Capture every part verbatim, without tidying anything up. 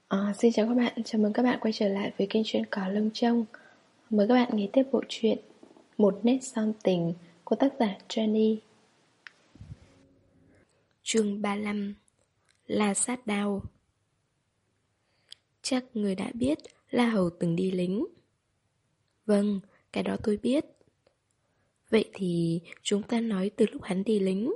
Ờ, Xin chào các bạn, chào mừng các bạn quay trở lại với kênh truyện Cỏ Lông Trông. Mời các bạn nghe tiếp bộ truyện Một nét son tình của tác giả Jenny. Chương ba mươi lăm. La sát đao. Chắc người đã biết La Hầu từng đi lính. Vâng, cái đó tôi biết. Vậy thì chúng ta nói từ lúc hắn đi lính.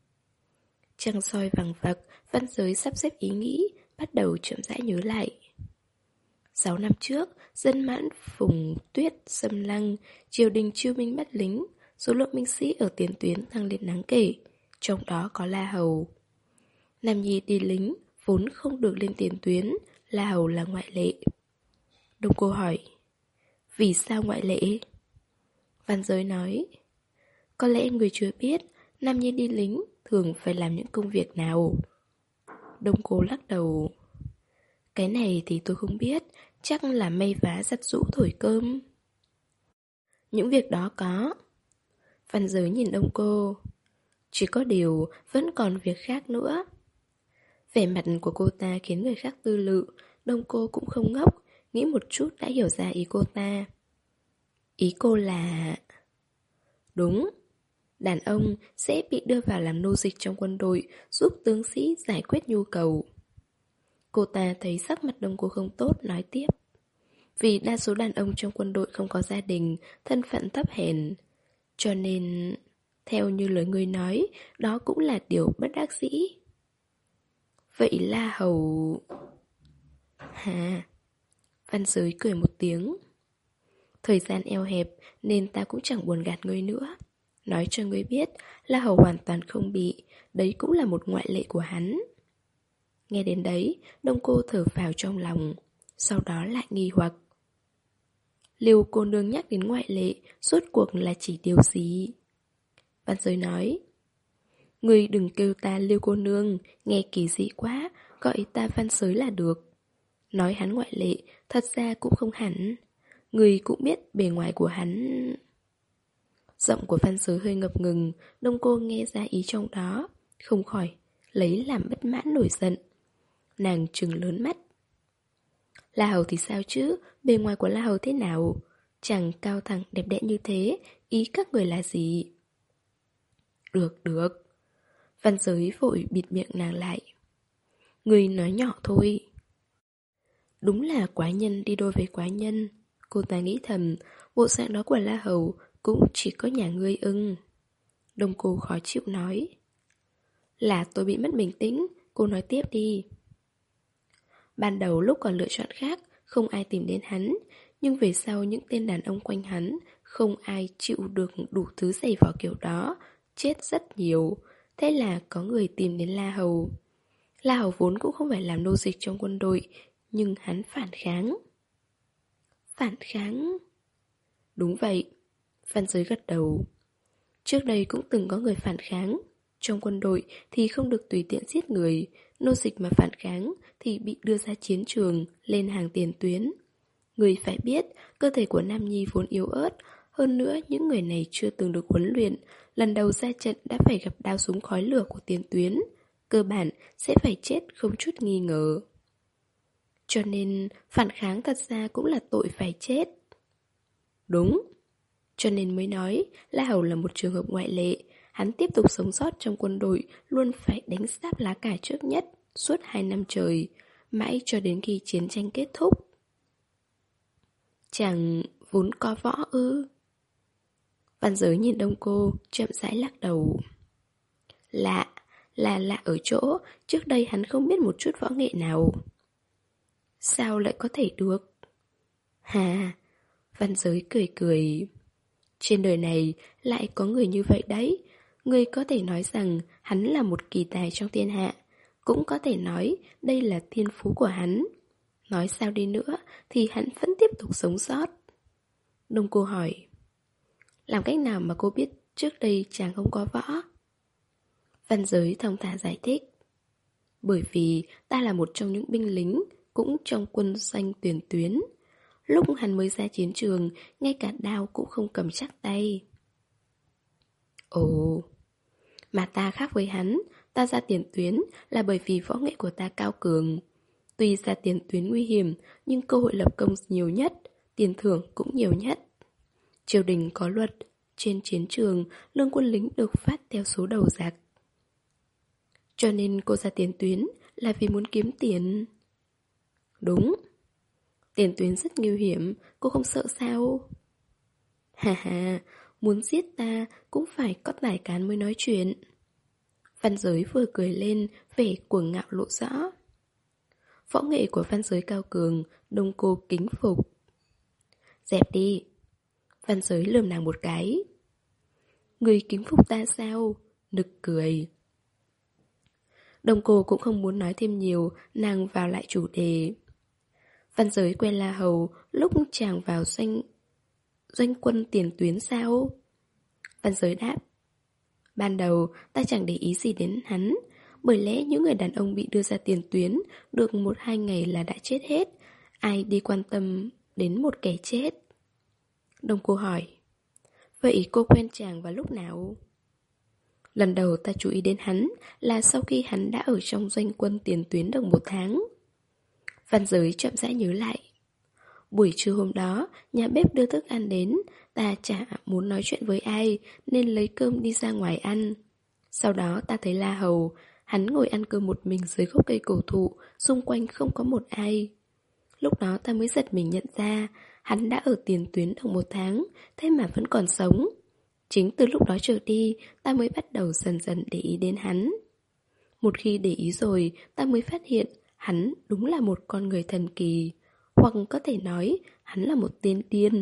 Trăng soi vằng vặc, Văn Giới sắp xếp ý nghĩ, bắt đầu chậm rãi nhớ lại. Sáu năm trước, dân mãn vùng tuyết xâm lăng, triều đình chiêu binh bắt lính, số lượng binh sĩ ở tiền tuyến tăng lên đáng kể, trong đó có La Hầu. Nam Nhi đi lính, vốn không được lên tiền tuyến, La Hầu là ngoại lệ. Đông Cô hỏi, vì sao ngoại lệ? Văn Giới nói, có lẽ người chưa biết, Nam Nhi đi lính thường phải làm những công việc nào. Đông Cô lắc đầu, cái này thì tôi không biết, chắc là may vá giặt giũ thổi cơm. Những việc đó có. Văn Giới nhìn Đông Cô, chỉ có điều vẫn còn việc khác nữa. Vẻ mặt của cô ta khiến người khác tư lự. Đông Cô cũng không ngốc, nghĩ một chút đã hiểu ra ý cô ta. Ý cô là... Đúng, đàn ông sẽ bị đưa vào làm nô dịch trong quân đội, giúp tướng sĩ giải quyết nhu cầu. Cô ta thấy sắc mặt Đông Cô không tốt, nói tiếp. Vì đa số đàn ông trong quân đội không có gia đình, thân phận thấp hèn. Cho nên, theo như lời người nói, đó cũng là điều bất đắc dĩ. Vậy La Hầu... Hà... Văn Giới cười một tiếng. Thời gian eo hẹp nên ta cũng chẳng buồn gạt ngươi nữa. Nói cho ngươi biết, La Hầu hoàn toàn không bị, đấy cũng là một ngoại lệ của hắn. Nghe đến đấy, Đông Cô thở phào trong lòng, sau đó lại nghi hoặc. Liêu cô nương nhắc đến ngoại lệ, rốt cuộc là chỉ điều gì? Văn Giới nói, ngươi đừng kêu ta Liêu cô nương, nghe kỳ dị quá, gọi ta Văn Giới là được. Nói hắn ngoại lệ, thật ra cũng không hẳn. Người cũng biết bề ngoài của hắn. Giọng của Văn Giới hơi ngập ngừng, Đông Cô nghe ra ý trong đó, không khỏi lấy làm bất mãn nổi giận. Nàng trừng lớn mắt. La Hầu thì sao chứ, bề ngoài của La Hầu thế nào? Chẳng cao thẳng đẹp đẽ như thế, ý các người là gì? Được, được. Văn Giới vội bịt miệng nàng lại. Người nói nhỏ thôi. Đúng là quái nhân đi đôi với quái nhân. Cô ta nghĩ thầm, bộ dạng đó của La Hầu cũng chỉ có nhà ngươi ưng. Đông Cô khó chịu nói. Là tôi bị mất bình tĩnh, cô nói tiếp đi. Ban đầu lúc còn lựa chọn khác, không ai tìm đến hắn, nhưng về sau những tên đàn ông quanh hắn, không ai chịu được đủ thứ giày vò kiểu đó, chết rất nhiều. Thế là có người tìm đến La Hầu. La Hầu vốn cũng không phải làm nô dịch trong quân đội, nhưng hắn phản kháng. Phản kháng? Đúng vậy. Văn Giới gật đầu. Trước đây cũng từng có người phản kháng. Trong quân đội thì không được tùy tiện giết người, nô dịch mà phản kháng thì bị đưa ra chiến trường, lên hàng tiền tuyến. Người phải biết, cơ thể của Nam Nhi vốn yếu ớt, hơn nữa những người này chưa từng được huấn luyện, lần đầu ra trận đã phải gặp đao súng khói lửa của tiền tuyến, cơ bản sẽ phải chết không chút nghi ngờ. Cho nên phản kháng thật ra cũng là tội phải chết. Đúng. Cho nên mới nói La Hầu là một trường hợp ngoại lệ. Hắn tiếp tục sống sót trong quân đội, luôn phải đánh giáp lá cải trước nhất suốt hai năm trời, mãi cho đến khi chiến tranh kết thúc. Chẳng vốn có võ ư? Văn Giới nhìn Đông Cô, chậm rãi lắc đầu. Lạ, là lạ ở chỗ trước đây hắn không biết một chút võ nghệ nào. Sao lại có thể được? Hà, Văn Giới cười cười. Trên đời này lại có người như vậy đấy. Người có thể nói rằng hắn là một kỳ tài trong thiên hạ, cũng có thể nói đây là thiên phú của hắn. Nói sao đi nữa thì hắn vẫn tiếp tục sống sót. Đông Cô hỏi, làm cách nào mà cô biết trước đây chàng không có võ? Văn Giới thong thả giải thích. Bởi vì ta là một trong những binh lính, cũng trong quân doanh tiền tuyến. Lúc hắn mới ra chiến trường, ngay cả đao cũng không cầm chắc tay. Ồ, mà ta khác với hắn, ta ra tiền tuyến là bởi vì võ nghệ của ta cao cường. Tuy ra tiền tuyến nguy hiểm, nhưng cơ hội lập công nhiều nhất, tiền thưởng cũng nhiều nhất. Triều đình có luật, trên chiến trường, lương quân lính được phát theo số đầu giặc. Cho nên cô ra tiền tuyến là vì muốn kiếm tiền. Đúng. Tiền tuyến rất nguy hiểm, cô không sợ sao? Hà hà, muốn giết ta cũng phải có tài cán mới nói chuyện. Văn Giới vừa cười lên, vẻ cuồng ngạo lộ rõ. Võ nghệ của Văn Giới cao cường, Đông Cô kính phục. Dẹp đi. Văn Giới lườm nàng một cái. Người kính phục ta sao? Nực cười. Đông Cô cũng không muốn nói thêm nhiều, nàng vào lại chủ đề. Văn Giới quen La Hầu lúc chàng vào doanh doanh quân tiền tuyến sao? Văn Giới đáp. Ban đầu ta chẳng để ý gì đến hắn, bởi lẽ những người đàn ông bị đưa ra tiền tuyến được một hai ngày là đã chết hết. Ai đi quan tâm đến một kẻ chết? Đông Cô hỏi. Vậy cô quen chàng vào lúc nào? Lần đầu ta chú ý đến hắn là sau khi hắn đã ở trong doanh quân tiền tuyến được một tháng. Văn Giới chậm rãi nhớ lại. Buổi trưa hôm đó, nhà bếp đưa thức ăn đến, ta chả muốn nói chuyện với ai nên lấy cơm đi ra ngoài ăn. Sau đó ta thấy La Hầu, hắn ngồi ăn cơm một mình dưới gốc cây cổ thụ, xung quanh không có một ai. Lúc đó ta mới giật mình nhận ra, hắn đã ở tiền tuyến được một tháng, thế mà vẫn còn sống. Chính từ lúc đó trở đi, ta mới bắt đầu dần dần để ý đến hắn. Một khi để ý rồi, ta mới phát hiện hắn đúng là một con người thần kỳ. Hoặc có thể nói, hắn là một tên điên.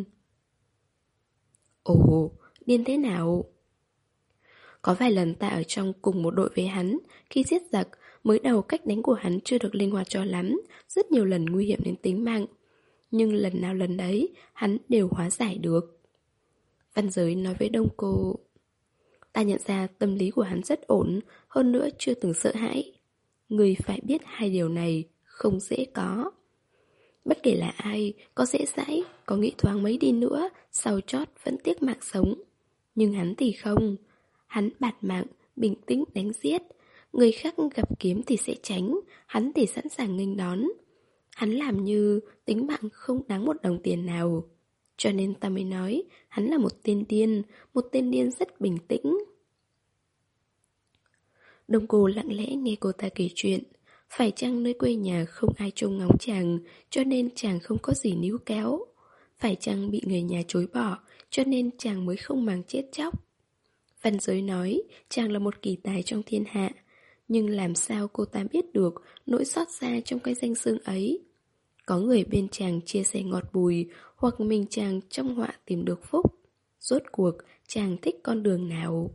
Ồ, điên thế nào? Có vài lần ta ở trong cùng một đội với hắn, khi giết giặc, mới đầu cách đánh của hắn chưa được linh hoạt cho lắm, rất nhiều lần nguy hiểm đến tính mạng. Nhưng lần nào lần đấy, hắn đều hóa giải được. Văn Giới nói với Đông Cô. Ta nhận ra tâm lý của hắn rất ổn, hơn nữa chưa từng sợ hãi. Người phải biết hai điều này không dễ có. Bất kể là ai, có dễ dãi, có nghĩ thoáng mấy đi nữa, sau chót vẫn tiếc mạng sống. Nhưng hắn thì không. Hắn bạt mạng, bình tĩnh đánh giết. Người khác gặp kiếm thì sẽ tránh, hắn thì sẵn sàng nghênh đón. Hắn làm như tính mạng không đáng một đồng tiền nào. Cho nên ta mới nói, hắn là một tên điên, một tên điên rất bình tĩnh. Đông Cô lặng lẽ nghe cô ta kể chuyện. Phải chăng nơi quê nhà không ai trông ngóng chàng, cho nên chàng không có gì níu kéo? Phải chăng bị người nhà chối bỏ, cho nên chàng mới không màng chết chóc? Văn Giới nói, chàng là một kỳ tài trong thiên hạ. Nhưng làm sao cô ta biết được nỗi xót xa trong cái danh xưng ấy? Có người bên chàng chia sẻ ngọt bùi, hoặc mình chàng trong họa tìm được phúc. Rốt cuộc, chàng thích con đường nào?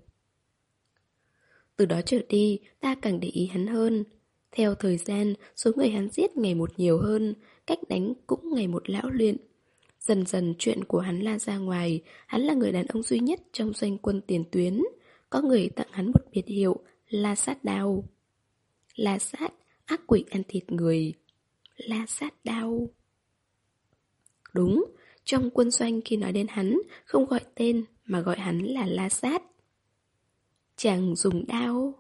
Từ đó trở đi, ta càng để ý hắn hơn. Theo thời gian, số người hắn giết ngày một nhiều hơn, cách đánh cũng ngày một lão luyện. Dần dần chuyện của hắn la ra ngoài, hắn là người đàn ông duy nhất trong doanh quân tiền tuyến. Có người tặng hắn một biệt hiệu, La Sát Đao. La Sát, ác quỷ ăn thịt người. La Sát Đao. Đúng, trong quân doanh khi nói đến hắn, không gọi tên mà gọi hắn là La Sát. Chàng dùng đao.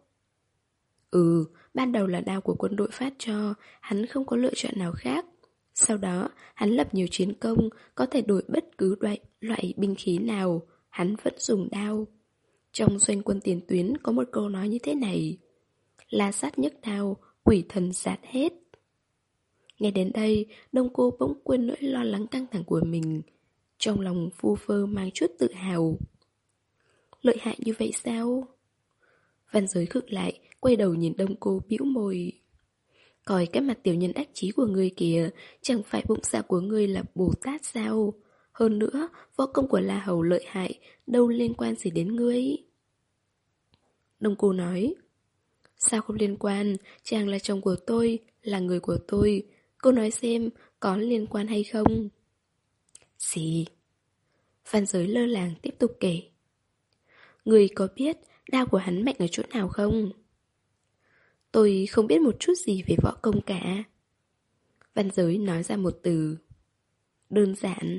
Ừ, ban đầu là đao của quân đội phát cho, hắn không có lựa chọn nào khác. Sau đó, hắn lập nhiều chiến công, có thể đổi bất cứ loại, loại binh khí nào, hắn vẫn dùng đao. Trong doanh quân tiền tuyến có một câu nói như thế này: La Sát nhấc đao, quỷ thần giạt hết. Nghe đến đây, Đông Cô bỗng quên nỗi lo lắng căng thẳng của mình. Trong lòng vu vơ mang chút tự hào. Lợi hại như vậy sao? Văn Giới khựng lại, quay đầu nhìn Đông Cô bĩu môi. Coi cái mặt tiểu nhân ác chí của ngươi kìa, chẳng phải bụng dạ của ngươi là Bồ Tát sao? Hơn nữa, võ công của La Hầu lợi hại, đâu liên quan gì đến ngươi? Đông Cô nói. Sao không liên quan, chàng là chồng của tôi, là người của tôi. Cô nói xem, có liên quan hay không? Gì? Văn Giới lơ làng tiếp tục kể. Ngươi có biết đao của hắn mạnh ở chỗ nào không? Tôi không biết một chút gì về võ công cả. Văn Giới nói ra một từ. Đơn giản.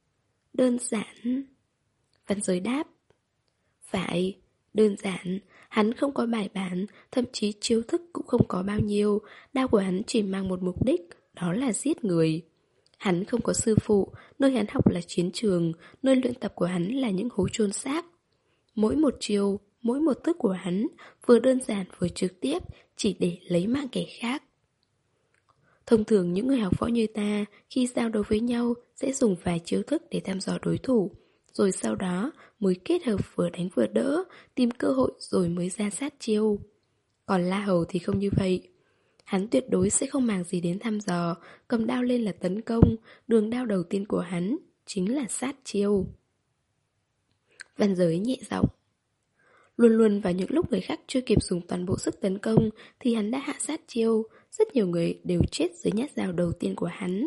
Đơn giản. Văn Giới đáp. Phải, đơn giản. Hắn không có bài bản, thậm chí chiêu thức cũng không có bao nhiêu. Đao của hắn chỉ mang một mục đích, đó là giết người. Hắn không có sư phụ, nơi hắn học là chiến trường, nơi luyện tập của hắn là những hố chôn xác. Mỗi một chiêu, mỗi một thức của hắn, vừa đơn giản vừa trực tiếp, chỉ để lấy mạng kẻ khác. Thông thường những người học võ như ta, khi giao đấu với nhau, sẽ dùng vài chiêu thức để thăm dò đối thủ, rồi sau đó mới kết hợp vừa đánh vừa đỡ, tìm cơ hội rồi mới ra sát chiêu. Còn La Hầu thì không như vậy. Hắn tuyệt đối sẽ không màng gì đến thăm dò, cầm đao lên là tấn công, đường đao đầu tiên của hắn chính là sát chiêu. Văn Giới nhẹ giọng. Luôn luôn vào những lúc người khác chưa kịp dùng toàn bộ sức tấn công thì hắn đã hạ sát chiêu, rất nhiều người đều chết dưới nhát dao đầu tiên của hắn.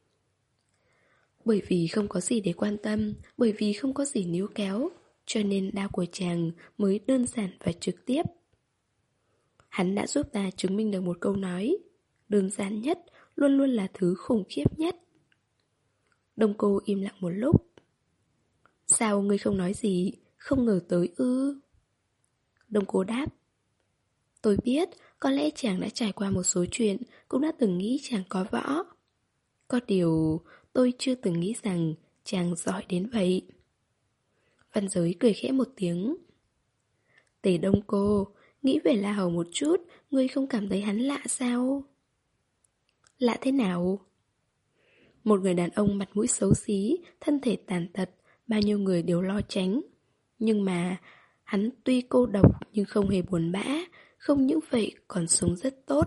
Bởi vì không có gì để quan tâm, bởi vì không có gì níu kéo, cho nên đao của chàng mới đơn giản và trực tiếp. Hắn đã giúp ta chứng minh được một câu nói, đơn giản nhất luôn luôn là thứ khủng khiếp nhất. Đông Cô im lặng một lúc. Sao ngươi không nói gì, không ngờ tới ư? Đông Cô đáp. Tôi biết, có lẽ chàng đã trải qua một số chuyện, cũng đã từng nghĩ chàng có võ. Có điều, tôi chưa từng nghĩ rằng chàng giỏi đến vậy. Văn Giới cười khẽ một tiếng. Tề Đông Cô, nghĩ về La Hầu một chút, ngươi không cảm thấy hắn lạ sao? Lạ thế nào? Một người đàn ông mặt mũi xấu xí, thân thể tàn tật, bao nhiêu người đều lo tránh. Nhưng mà, hắn tuy cô độc nhưng không hề buồn bã, không những vậy còn sống rất tốt.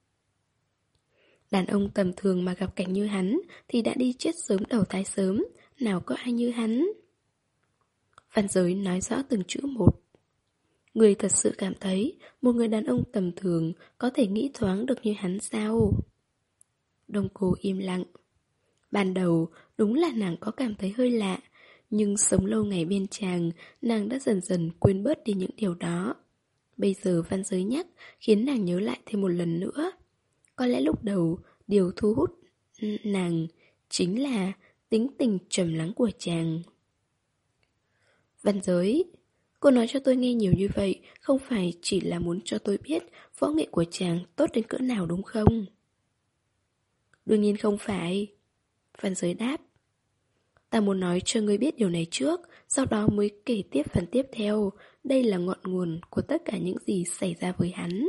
Đàn ông tầm thường mà gặp cảnh như hắn thì đã đi chết sớm đầu thai sớm, nào có ai như hắn. Văn Giới nói rõ từng chữ một. Người thật sự cảm thấy một người đàn ông tầm thường có thể nghĩ thoáng được như hắn sao? Đông Cô im lặng. Ban đầu đúng là nàng có cảm thấy hơi lạ, nhưng sống lâu ngày bên chàng, nàng đã dần dần quên bớt đi những điều đó. Bây giờ Văn Giới nhắc khiến nàng nhớ lại thêm một lần nữa. Có lẽ lúc đầu điều thu hút nàng chính là tính tình trầm lắng của chàng. Văn Giới, cô nói cho tôi nghe nhiều như vậy không phải chỉ là muốn cho tôi biết võ nghệ của chàng tốt đến cỡ nào đúng không? Đương nhiên không phải. Văn Giới đáp. Ta muốn nói cho ngươi biết điều này trước, sau đó mới kể tiếp phần tiếp theo. Đây là ngọn nguồn của tất cả những gì xảy ra với hắn.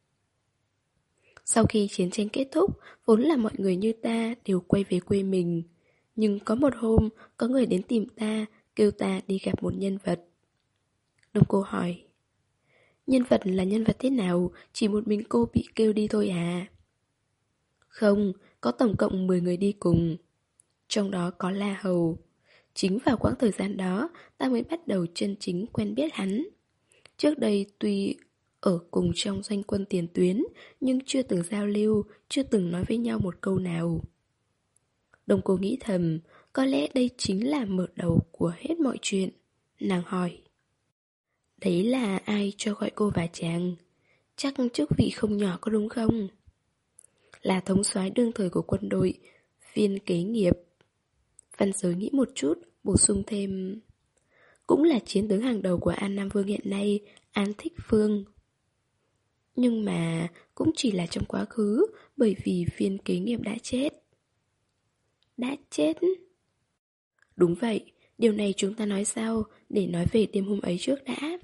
Sau khi chiến tranh kết thúc, vốn là mọi người như ta đều quay về quê mình. Nhưng có một hôm, có người đến tìm ta, kêu ta đi gặp một nhân vật. Đông Cô hỏi. Nhân vật là nhân vật thế nào? Chỉ một mình cô bị kêu đi thôi à? Không, có tổng cộng mười người đi cùng. Trong đó có La Hầu. Chính vào quãng thời gian đó, ta mới bắt đầu chân chính quen biết hắn. Trước đây tuy ở cùng trong doanh quân tiền tuyến, nhưng chưa từng giao lưu, chưa từng nói với nhau một câu nào. Đông Cô nghĩ thầm, có lẽ đây chính là mở đầu của hết mọi chuyện. Nàng hỏi. Đấy là ai cho gọi cô và chàng? Chắc chức vị không nhỏ có đúng không? Là thống soái đương thời của quân đội, viên kế nghiệp. Văn Giới nghĩ một chút, bổ sung thêm. Cũng là chiến tướng hàng đầu của An Nam Vương hiện nay, An Thích Phương. Nhưng mà cũng chỉ là trong quá khứ, bởi vì viên kế nghiệp đã chết. Đã chết? Đúng vậy, điều này chúng ta nói sau, để nói về đêm hôm ấy trước đã.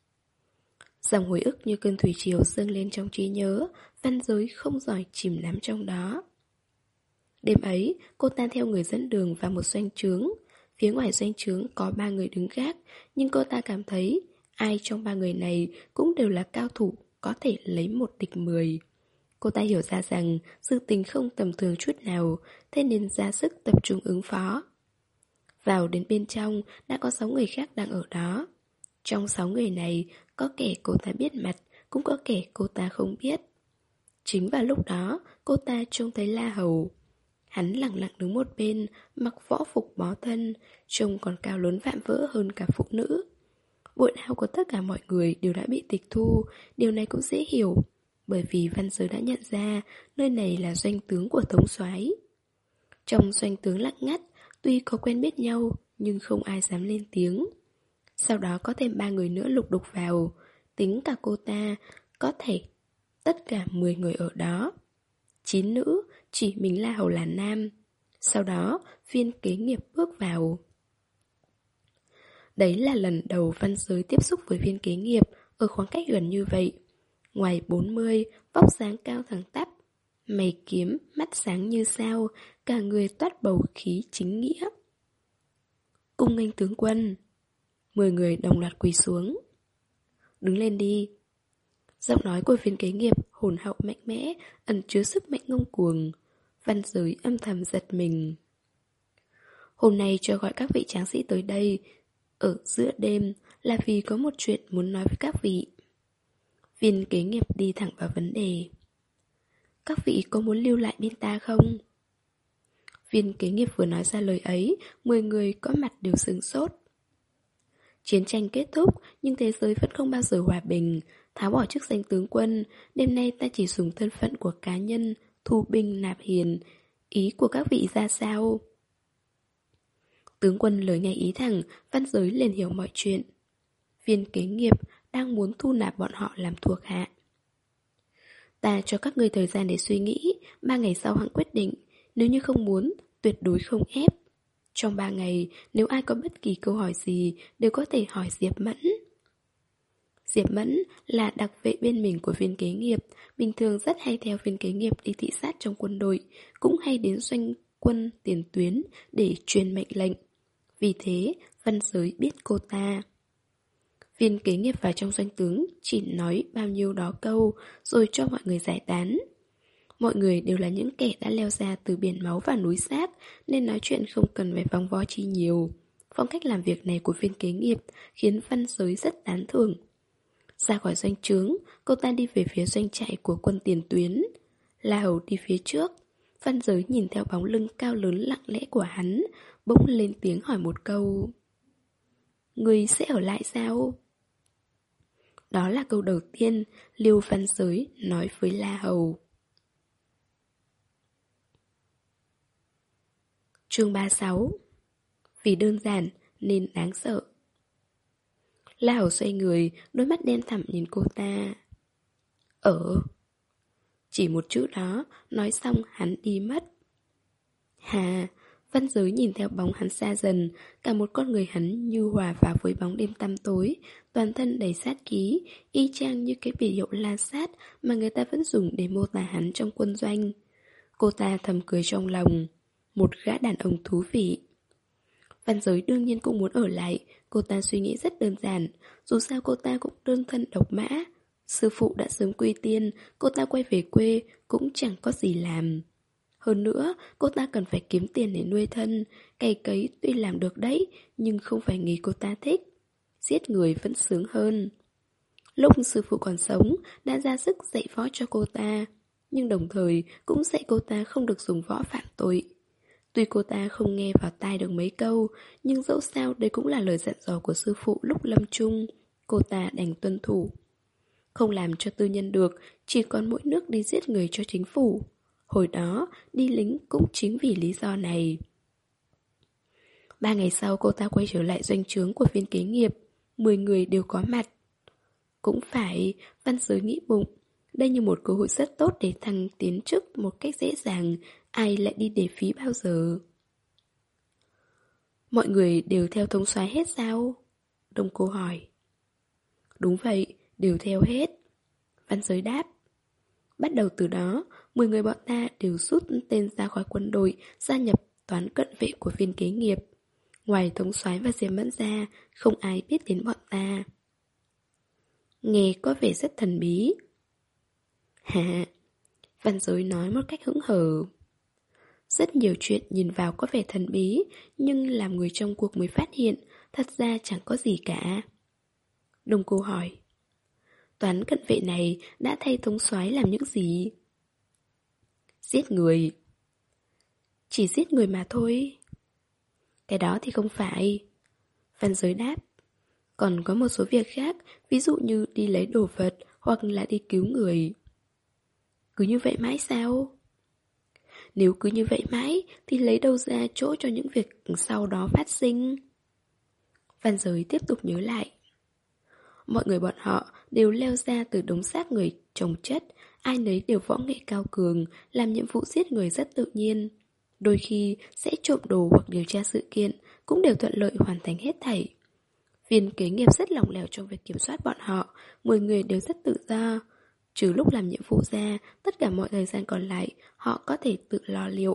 Dòng hồi ức như cơn thủy triều dâng lên trong trí nhớ, Văn Giới không giỏi chìm đắm trong đó. Đêm ấy, cô ta theo người dẫn đường vào một doanh trướng. Phía ngoài doanh trướng có ba người đứng gác, nhưng cô ta cảm thấy ai trong ba người này cũng đều là cao thủ, có thể lấy một địch mười. Cô ta hiểu ra rằng sự tình không tầm thường chút nào, thế nên ra sức tập trung ứng phó. Vào đến bên trong, đã có sáu người khác đang ở đó. Trong sáu người này, có kẻ cô ta biết mặt, cũng có kẻ cô ta không biết. Chính vào lúc đó, cô ta trông thấy La Hầu. Hắn lặng lặng đứng một bên, mặc võ phục bó thân, trông còn cao lớn vạm vỡ hơn cả phụ nữ. Bộ đao của tất cả mọi người đều đã bị tịch thu, điều này cũng dễ hiểu, bởi vì Văn Giới đã nhận ra nơi này là doanh tướng của thống soái. Trong doanh tướng lặng ngắt, tuy có quen biết nhau, nhưng không ai dám lên tiếng. Sau đó có thêm ba người nữa lục đục vào. tính cả cô ta, có thể tất cả mười người ở đó. Chín nữ, chỉ mình La Hầu là nam. Sau đó, viên kế nghiệp bước vào. Đấy là lần đầu Văn Giới tiếp xúc với viên kế nghiệp ở khoảng cách gần như vậy. Ngoài bốn mươi, vóc dáng cao thẳng tắp, mày kiếm, mắt sáng như sao, cả người toát bầu khí chính nghĩa. Cung nghênh tướng quân. Mười người đồng loạt quỳ xuống. Đứng lên đi. Giọng nói của viên kế nghiệp hồn hậu mạnh mẽ, ẩn chứa sức mạnh ngông cuồng. Văn Giới âm thầm giật mình. Hôm nay cho gọi các vị tráng sĩ tới đây ở giữa đêm là vì có một chuyện muốn nói với các vị. Viên kế nghiệp đi thẳng vào vấn đề. Các vị có muốn lưu lại bên ta không? Viên kế nghiệp vừa nói ra lời ấy, mười người có mặt đều sửng sốt. Chiến tranh kết thúc, nhưng thế giới vẫn không bao giờ hòa bình. Tháo bỏ chức danh tướng quân, đêm nay ta chỉ dùng thân phận của cá nhân, thu binh nạp hiền. Ý của các vị ra sao? Tướng quân lời ngay ý thẳng, Văn Giới liền hiểu mọi chuyện. Viên kế nghiệp đang muốn thu nạp bọn họ làm thuộc hạ. Ta cho các ngươi thời gian để suy nghĩ, ba ngày sau hẵng quyết định. Nếu như không muốn, tuyệt đối không ép. Trong ba ngày, nếu ai có bất kỳ câu hỏi gì, đều có thể hỏi Diệp Mẫn. Diệp Mẫn là đặc vệ bên mình của viên kế nghiệp, bình thường rất hay theo viên kế nghiệp đi thị sát trong quân đội, cũng hay đến doanh quân tiền tuyến để truyền mệnh lệnh. Vì thế, Văn Giới biết cô ta. Viên kế nghiệp vào trong doanh tướng chỉ nói bao nhiêu đó câu, rồi cho mọi người giải tán. Mọi người đều là những kẻ đã leo ra từ biển máu và núi xác, nên nói chuyện không cần phải vòng vo chi nhiều. Phong cách làm việc này của viên kế nghiệp khiến Văn Giới rất tán thưởng. Ra khỏi doanh trướng, cô ta đi về phía doanh trại của quân tiền tuyến. La Hầu đi phía trước. Văn Giới nhìn theo bóng lưng cao lớn lặng lẽ của hắn, bỗng lên tiếng hỏi một câu. Người sẽ ở lại sao? Đó là câu đầu tiên Lưu Văn Giới nói với La Hầu. Chương ba mươi sáu. Vì đơn giản nên đáng sợ. La Hầu xoay người, đôi mắt đen thẳm nhìn cô ta. Ở. Chỉ một chữ đó, nói xong hắn đi mất. Hà, Văn Giới nhìn theo bóng hắn xa dần, cả một con người hắn như hòa vào với bóng đêm tăm tối, toàn thân đầy sát khí, y chang như cái biệt hiệu la sát mà người ta vẫn dùng để mô tả hắn trong quân doanh. Cô ta thầm cười trong lòng. Một gã đàn ông thú vị. Văn Giới đương nhiên cũng muốn ở lại. Cô ta suy nghĩ rất đơn giản. Dù sao cô ta cũng đơn thân độc mã. Sư phụ đã sớm quy tiên, cô ta quay về quê cũng chẳng có gì làm. Hơn nữa, cô ta cần phải kiếm tiền để nuôi thân. Cày cấy tuy làm được đấy, nhưng không phải nghề cô ta thích. Giết người vẫn sướng hơn. Lúc sư phụ còn sống, đã ra sức dạy võ cho cô ta, nhưng đồng thời cũng dạy cô ta không được dùng võ phạm tội. Tuy cô ta không nghe vào tai được mấy câu, nhưng dẫu sao đây cũng là lời dặn dò của sư phụ lúc lâm chung. Cô ta đành tuân thủ. Không làm cho tư nhân được, chỉ còn mỗi nước đi giết người cho chính phủ. Hồi đó, đi lính cũng chính vì lý do này. Ba ngày sau cô ta quay trở lại doanh trướng của viên kế nghiệp. Mười người đều có mặt. Cũng phải, Văn Giới nghĩ bụng. Đây như một cơ hội rất tốt để thăng tiến chức một cách dễ dàng. Ai lại đi để phí bao giờ? Mọi người đều theo thống soái hết sao? Đông Cô hỏi. Đúng vậy, đều theo hết. Văn Giới đáp. Bắt đầu từ đó, mười người bọn ta đều rút tên ra khỏi quân đội, gia nhập toán cận vệ của viên kế nghiệp. Ngoài thống soái và Diệp Mẫn ra, không ai biết đến bọn ta. Nghe có vẻ rất thần bí. Hả? Văn Giới nói một cách hững hờ. Rất nhiều chuyện nhìn vào có vẻ thần bí, nhưng làm người trong cuộc mới phát hiện, thật ra chẳng có gì cả. Đông Cô hỏi. Toán cận vệ này đã thay thống soái làm những gì? Giết người. Chỉ giết người mà thôi. Cái đó thì không phải. Văn Giới đáp. Còn có một số việc khác, ví dụ như đi lấy đồ vật hoặc là đi cứu người. Cứ như vậy mãi sao? Nếu cứ như vậy mãi thì lấy đâu ra chỗ cho những việc sau đó phát sinh? Văn Giới tiếp tục nhớ lại. mọi người bọn họ đều leo ra từ đống xác người chồng chất, ai nấy đều võ nghệ cao cường, làm nhiệm vụ giết người rất tự nhiên. Đôi khi sẽ trộm đồ hoặc điều tra sự kiện, cũng đều thuận lợi hoàn thành hết thảy. Viên kế nghiệp rất lỏng lẻo trong việc kiểm soát bọn họ, mười người đều rất tự do. Trừ lúc làm nhiệm vụ ra, tất cả mọi thời gian còn lại, họ có thể tự lo liệu.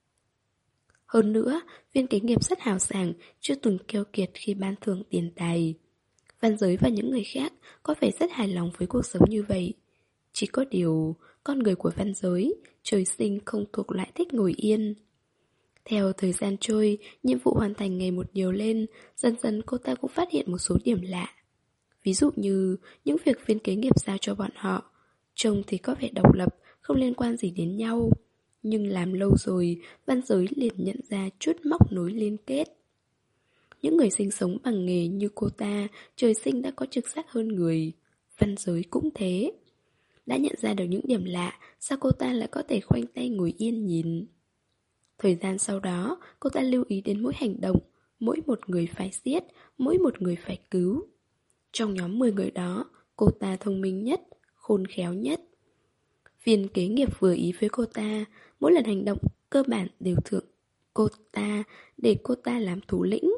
Hơn nữa, viên kế nghiệp rất hào sảng, chưa từng keo kiệt khi ban thưởng tiền tài. Văn Giới và những người khác có vẻ rất hài lòng với cuộc sống như vậy. Chỉ có điều, con người của Văn Giới, trời sinh không thuộc loại thích ngồi yên. Theo thời gian trôi, nhiệm vụ hoàn thành ngày một nhiều lên, dần dần cô ta cũng phát hiện một số điểm lạ. Ví dụ như, những việc viên kế nghiệp giao cho bọn họ, trông thì có vẻ độc lập, không liên quan gì đến nhau. Nhưng làm lâu rồi, Văn Giới liền nhận ra chút móc nối liên kết. Những người sinh sống bằng nghề như cô ta, trời sinh đã có trực giác hơn người. Văn Giới cũng thế. Đã nhận ra được những điểm lạ, sao cô ta lại có thể khoanh tay ngồi yên nhìn? Thời gian sau đó, cô ta lưu ý đến mỗi hành động, mỗi một người phải giết, mỗi một người phải cứu. Trong nhóm mười người đó, cô ta thông minh nhất, khôn khéo nhất. Viên kế nghiệp vừa ý với cô ta, mỗi lần hành động cơ bản đều thưởng cô ta để cô ta làm thủ lĩnh.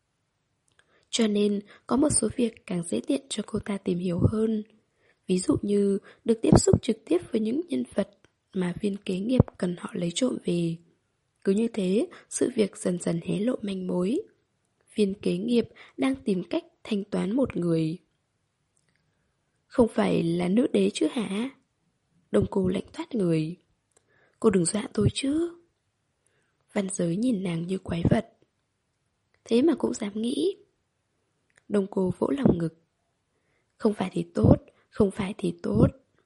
Cho nên, có một số việc càng dễ tiện cho cô ta tìm hiểu hơn. Ví dụ như được tiếp xúc trực tiếp với những nhân vật mà viên kế nghiệp cần họ lấy trộm về. Cứ như thế, sự việc dần dần hé lộ manh mối. Viên kế nghiệp đang tìm cách thanh toán một người. Không phải là nữ đế chứ hả? Đông Cô lạnh toát người. Cô đừng dọa tôi chứ. Văn Giới nhìn nàng như quái vật. Thế mà cũng dám nghĩ. Đông Cô vỗ lòng ngực. Không phải thì tốt, không phải thì tốt.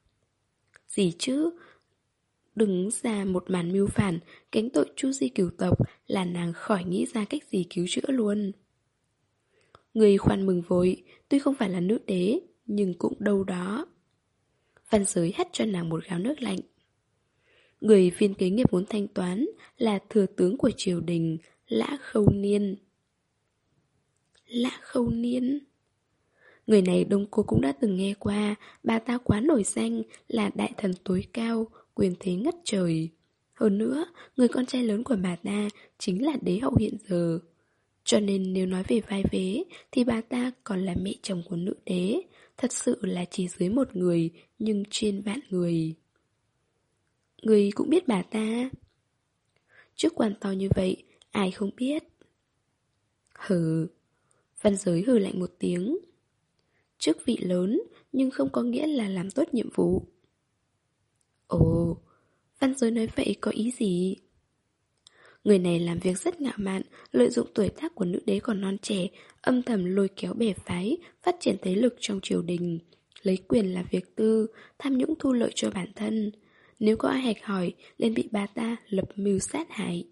Gì chứ? Đứng ra một màn mưu phản, gánh tội chu di cửu tộc là nàng khỏi nghĩ ra cách gì cứu chữa luôn. Người khoan mừng vội, tuy không phải là nữ đế, nhưng cũng đâu đó. Văn Giới hắt cho nàng một gáo nước lạnh. Người viên kế nghiệp muốn thanh toán là thừa tướng của triều đình, Lã Khâu Niên. Lã Khâu Niên? Người này Đông Cô cũng đã từng nghe qua, bà ta quá nổi danh là đại thần tối cao, quyền thế ngất trời. Hơn nữa, người con trai lớn của bà ta chính là đế hậu hiện giờ. Cho nên nếu nói về vai vế thì bà ta còn là mẹ chồng của nữ đế, thật sự là chỉ dưới một người nhưng trên vạn người. Người cũng biết bà ta. Chức quan to như vậy, ai không biết. Hừ. Văn Giới hừ lạnh một tiếng. Chức vị lớn nhưng không có nghĩa là làm tốt nhiệm vụ. Ồ, Văn Giới nói vậy có ý gì? Người này làm việc rất ngạo mạn, lợi dụng tuổi tác của nữ đế còn non trẻ, âm thầm lôi kéo bè phái, phát triển thế lực trong triều đình, lấy quyền là việc tư, tham nhũng thu lợi cho bản thân. Nếu có ai hạch hỏi, liền bị bà ta lập mưu sát hại.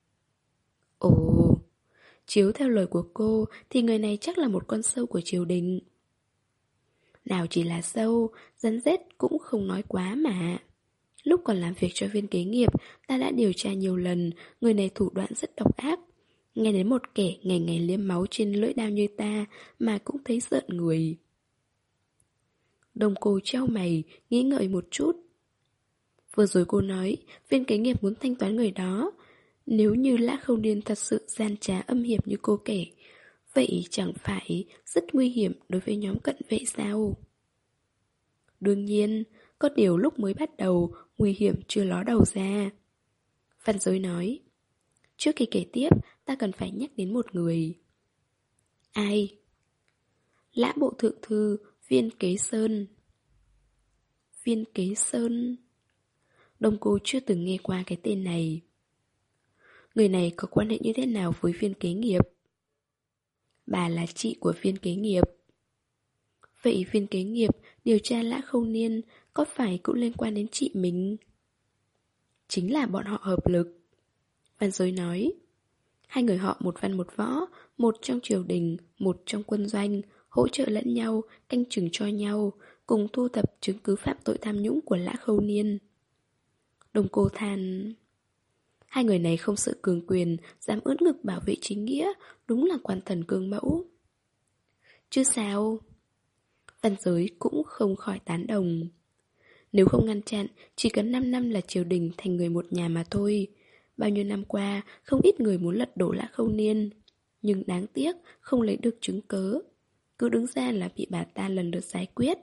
Ồ, chiếu theo lời của cô thì người này chắc là một con sâu của triều đình. Nào chỉ là sâu, rắn rết cũng không nói quá mà. Lúc còn làm việc cho viên kế nghiệp, ta đã điều tra nhiều lần, người này thủ đoạn rất độc ác. Nghe đến một kẻ ngày ngày liếm máu trên lưỡi đao như ta mà cũng thấy rợn người. Đông Cô trao mày, nghĩ ngợi một chút. Vừa rồi cô nói, viên kế nghiệp muốn thanh toán người đó. Nếu như Lã Khâu Niên thật sự gian trá âm hiểm như cô kể, vậy chẳng phải rất nguy hiểm đối với nhóm cận vệ sao? Đương nhiên, có điều lúc mới bắt đầu, nguy hiểm chưa ló đầu ra. Văn Giới nói, trước khi kể tiếp, ta cần phải nhắc đến một người. Ai? Lã bộ thượng thư, Viên Kế Sơn. Viên Kế Sơn? Đông Cô chưa từng nghe qua cái tên này. Người này có quan hệ như thế nào với viên kế nghiệp? Bà là chị của viên kế nghiệp. Vậy viên kế nghiệp điều tra Lã Khâu Niên có phải cũng liên quan đến chị mình? Chính là bọn họ hợp lực. Văn Giới nói, hai người họ một văn một võ, một trong triều đình, một trong quân doanh, hỗ trợ lẫn nhau, canh chừng cho nhau, cùng thu thập chứng cứ phạm tội tham nhũng của Lã Khâu Niên. Đông Cô than, hai người này không sợ cường quyền, dám ưỡn ngực bảo vệ chính nghĩa, đúng là quan thần cương mẫu. Chứ sao? Văn Giới cũng không khỏi tán đồng. Nếu không ngăn chặn, chỉ cần 5 năm là triều đình thành người một nhà mà thôi. Bao nhiêu năm qua, không ít người muốn lật đổ Lã Khâu Niên. Nhưng đáng tiếc, không lấy được chứng cớ. Cứ đứng ra là bị bà ta lần lượt giải quyết.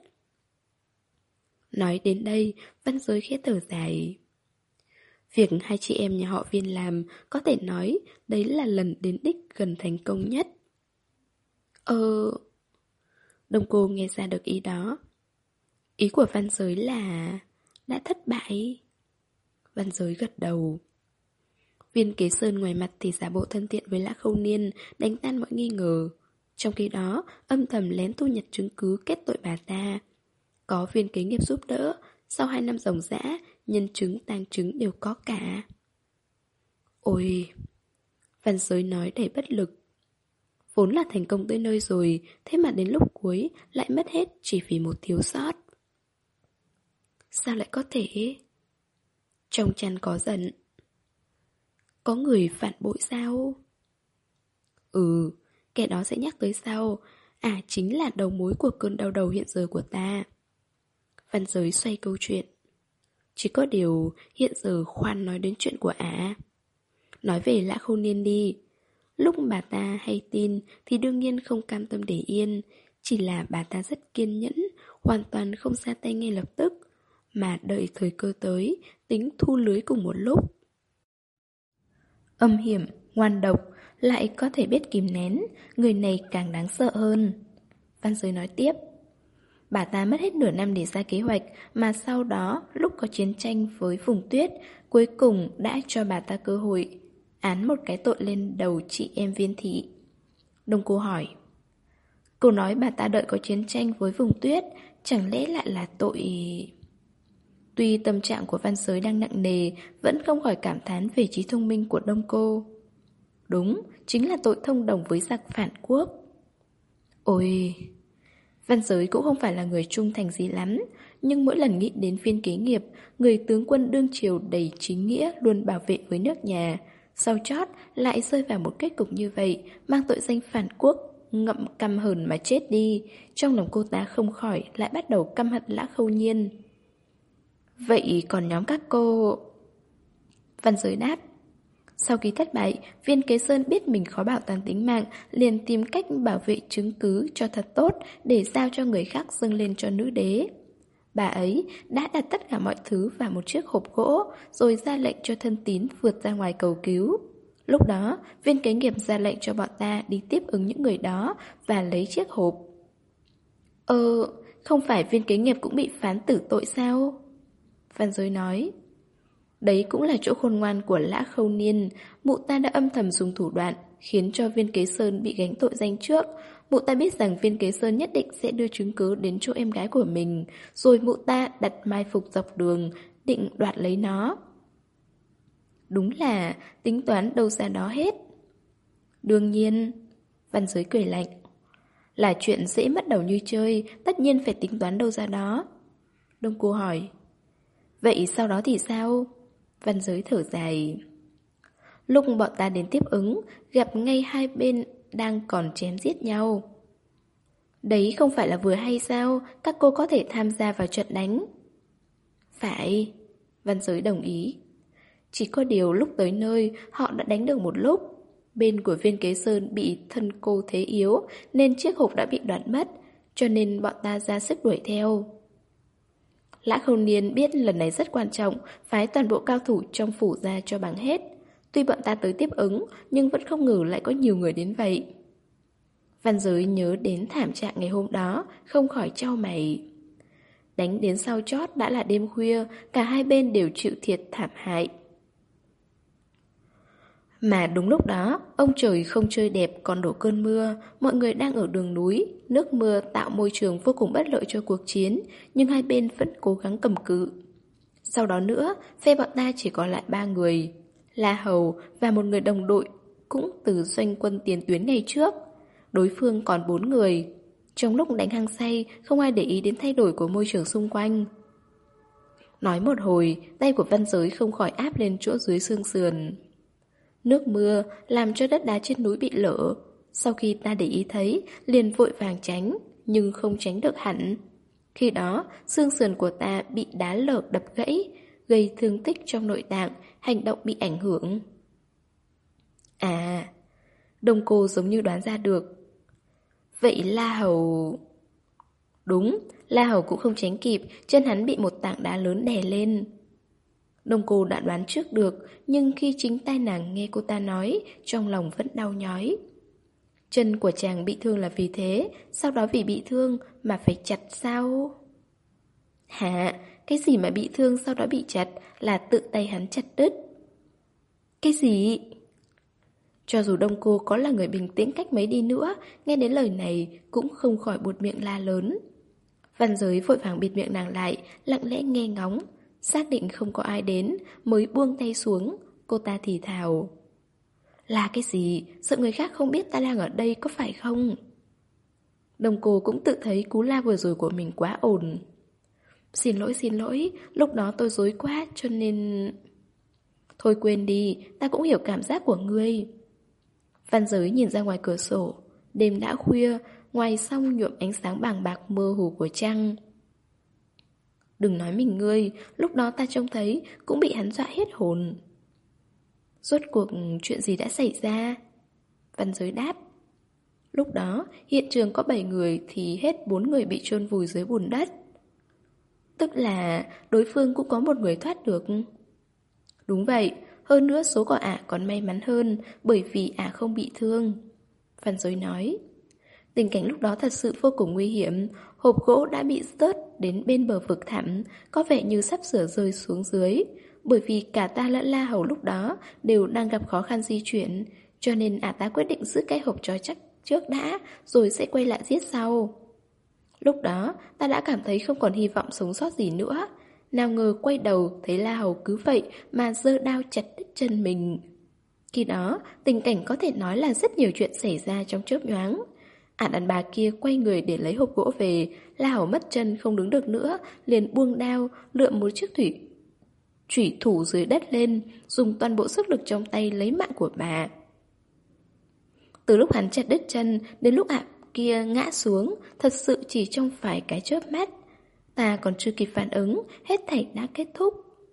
Nói đến đây, Văn Giới khẽ thở dài. Việc hai chị em nhà họ Viên làm, có thể nói đấy là lần đến đích gần thành công nhất. Ờ... Đông Cô nghe ra được ý đó. Ý của Văn Giới là... đã thất bại. Văn Giới gật đầu. Viên Kế Sơn ngoài mặt thì giả bộ thân thiện với Lã Khâu Niên, đánh tan mọi nghi ngờ. Trong khi đó, âm thầm lén thu nhặt chứng cứ kết tội bà ta. Có Viên Kế Nghiệp giúp đỡ, sau hai năm ròng rã, nhân chứng tang chứng đều có cả. Ôi... Văn Giới nói đầy bất lực. Vốn là thành công tới nơi rồi, thế mà đến lúc cuối lại mất hết chỉ vì một thiếu sót. Sao lại có thể? Trong chăn có giận. Có người phản bội sao? Ừ, kẻ đó sẽ nhắc tới sau. À, chính là đầu mối của cơn đau đầu hiện giờ của ta. Văn Giới xoay câu chuyện. Chỉ có điều hiện giờ khoan nói đến chuyện của ả. Nói về Lã Khâu Niên đi. Lúc bà ta hay tin thì đương nhiên không cam tâm để yên. Chỉ là bà ta rất kiên nhẫn, hoàn toàn không ra tay ngay lập tức, mà đợi thời cơ tới, tính thu lưới cùng một lúc. Âm hiểm, ngoan độc, lại có thể biết kìm nén, người này càng đáng sợ hơn. Văn Giới nói tiếp. Bà ta mất hết nửa năm để ra kế hoạch, mà sau đó, lúc có chiến tranh với vùng tuyết, cuối cùng đã cho bà ta cơ hội án một cái tội lên đầu chị em Viên thị. Đông Cô hỏi. Cô nói bà ta đợi có chiến tranh với vùng tuyết, chẳng lẽ lại là tội... Tuy tâm trạng của Văn Giới đang nặng nề, vẫn không khỏi cảm thán về trí thông minh của Đông Cô. Đúng, chính là tội thông đồng với giặc phản quốc. Ôi... Văn Giới cũng không phải là người trung thành gì lắm, nhưng mỗi lần nghĩ đến Viên Kế Nghiệp, người tướng quân đương triều đầy chính nghĩa luôn bảo vệ với nước nhà, sau chót lại rơi vào một kết cục như vậy, mang tội danh phản quốc, ngậm căm hờn mà chết đi. Trong lòng cô ta không khỏi lại bắt đầu căm hận Lã Khâu Niên. Vậy còn nhóm các cô... Văn Giới đáp. Sau khi thất bại, Viên Kế Sơn biết mình khó bảo toàn tính mạng, liền tìm cách bảo vệ chứng cứ cho thật tốt để giao cho người khác dâng lên cho nữ đế. Bà ấy đã đặt tất cả mọi thứ vào một chiếc hộp gỗ, rồi ra lệnh cho thân tín vượt ra ngoài cầu cứu. Lúc đó, Viên Kế Nghiệp ra lệnh cho bọn ta đi tiếp ứng những người đó và lấy chiếc hộp. Ờ, không phải Viên Kế Nghiệp cũng bị phán tử tội sao? Văn Giới nói. Đấy cũng là chỗ khôn ngoan của Lã Khâu Niên. Mụ ta đã âm thầm dùng thủ đoạn khiến cho Viên Kế Sơn bị gánh tội danh trước. Mụ ta biết rằng Viên Kế Sơn nhất định sẽ đưa chứng cứ đến chỗ em gái của mình, rồi mụ ta đặt mai phục dọc đường, định đoạt lấy nó. Đúng là tính toán đâu ra đó hết. Đương nhiên. Văn Giới cười lạnh. Là chuyện dễ mất đầu như chơi, tất nhiên phải tính toán đâu ra đó. Đông Cô hỏi. Vậy sau đó thì sao? Văn Giới thở dài. Lúc bọn ta đến tiếp ứng, gặp ngay hai bên đang còn chém giết nhau. Đấy không phải là vừa hay sao? Các cô có thể tham gia vào trận đánh. Phải. Văn Giới đồng ý. Chỉ có điều lúc tới nơi, họ đã đánh được một lúc. Bên của Viên Kế Sơn bị thân cô thế yếu, nên chiếc hộp đã bị đoạt mất, cho nên bọn ta ra sức đuổi theo. Lã Khâu Niên biết lần này rất quan trọng, phái toàn bộ cao thủ trong phủ ra cho bằng hết. Tuy bọn ta tới tiếp ứng, nhưng vẫn không ngờ lại có nhiều người đến vậy. Văn Giới nhớ đến thảm trạng ngày hôm đó, không khỏi chau mày. Đánh đến sau chót đã là đêm khuya, cả hai bên đều chịu thiệt thảm hại. Mà đúng lúc đó, ông trời không chơi đẹp còn đổ cơn mưa, mọi người đang ở đường núi, nước mưa tạo môi trường vô cùng bất lợi cho cuộc chiến, nhưng hai bên vẫn cố gắng cầm cự. Sau đó nữa, phe bọn ta chỉ còn lại ba người, La Hầu và một người đồng đội, cũng từ doanh quân tiền tuyến ngày trước. Đối phương còn bốn người. Trong lúc đánh hăng say, không ai để ý đến thay đổi của môi trường xung quanh. Nói một hồi, tay của Văn Giới không khỏi áp lên chỗ dưới xương sườn. Nước mưa làm cho đất đá trên núi bị lở. Sau khi ta để ý thấy, liền vội vàng tránh, nhưng không tránh được hẳn. Khi đó, xương sườn của ta bị đá lở đập gãy, gây thương tích trong nội tạng, hành động bị ảnh hưởng. À, Đông Cô giống như đoán ra được. Vậy La Hầu... Đúng, La Hầu cũng không tránh kịp, chân hắn bị một tảng đá lớn đè lên. Đông Cô đã đoán trước được, nhưng khi chính tai nàng nghe cô ta nói, trong lòng vẫn đau nhói. Chân của chàng bị thương là vì thế, sau đó vì bị thương mà phải chặt sao? Hả? Cái gì mà bị thương sau đó bị chặt là tự tay hắn chặt đứt? Cái gì? Cho dù Đông Cô có là người bình tĩnh cách mấy đi nữa, nghe đến lời này cũng không khỏi buột miệng la lớn. Văn Giới vội vàng bịt miệng nàng lại, lặng lẽ nghe ngóng. Xác định không có ai đến, mới buông tay xuống. Cô ta thì thào. Là cái gì? Sợ người khác không biết ta đang ở đây có phải không? Đông Cô cũng tự thấy cú la vừa rồi của mình quá ồn. Xin lỗi xin lỗi, lúc đó tôi dối quá cho nên... Thôi quên đi, ta cũng hiểu cảm giác của ngươi. Văn Giới nhìn ra ngoài cửa sổ. Đêm đã khuya, ngoài song nhuộm ánh sáng bàng bạc mơ hồ của trăng. Đừng nói mình ngươi, lúc đó ta trông thấy cũng bị hắn dọa hết hồn. Rốt cuộc chuyện gì đã xảy ra? Văn Giới đáp. Lúc đó, hiện trường có bảy người thì hết bốn người bị chôn vùi dưới bùn đất. Tức là đối phương cũng có một người thoát được. Đúng vậy, hơn nữa số của ả còn may mắn hơn bởi vì ả không bị thương. Văn Giới nói. Tình cảnh lúc đó thật sự vô cùng nguy hiểm. Hộp gỗ đã bị rớt đến bên bờ vực thẳm, có vẻ như sắp sửa rơi xuống dưới. Bởi vì cả ta lẫn La Hầu lúc đó đều đang gặp khó khăn di chuyển, cho nên ả ta quyết định giữ cái hộp trói chắc trước đã, rồi sẽ quay lại giết sau. Lúc đó ta đã cảm thấy không còn hy vọng sống sót gì nữa. Nào ngờ quay đầu thấy La Hầu cứ vậy mà giơ đao chặt đứt chân mình. Khi đó tình cảnh có thể nói là rất nhiều chuyện xảy ra trong chớp nhoáng. Ả đàn bà kia quay người để lấy hộp gỗ về. La Hầu mất chân không đứng được nữa, liền buông đao, lượm một chiếc thủy chủy thủ dưới đất lên, dùng toàn bộ sức lực trong tay lấy mạng của bà. Từ lúc hắn chặt đứt chân đến lúc ả kia ngã xuống, thật sự chỉ trong vài cái chớp mắt. Ta còn chưa kịp phản ứng, hết thảy đã kết thúc.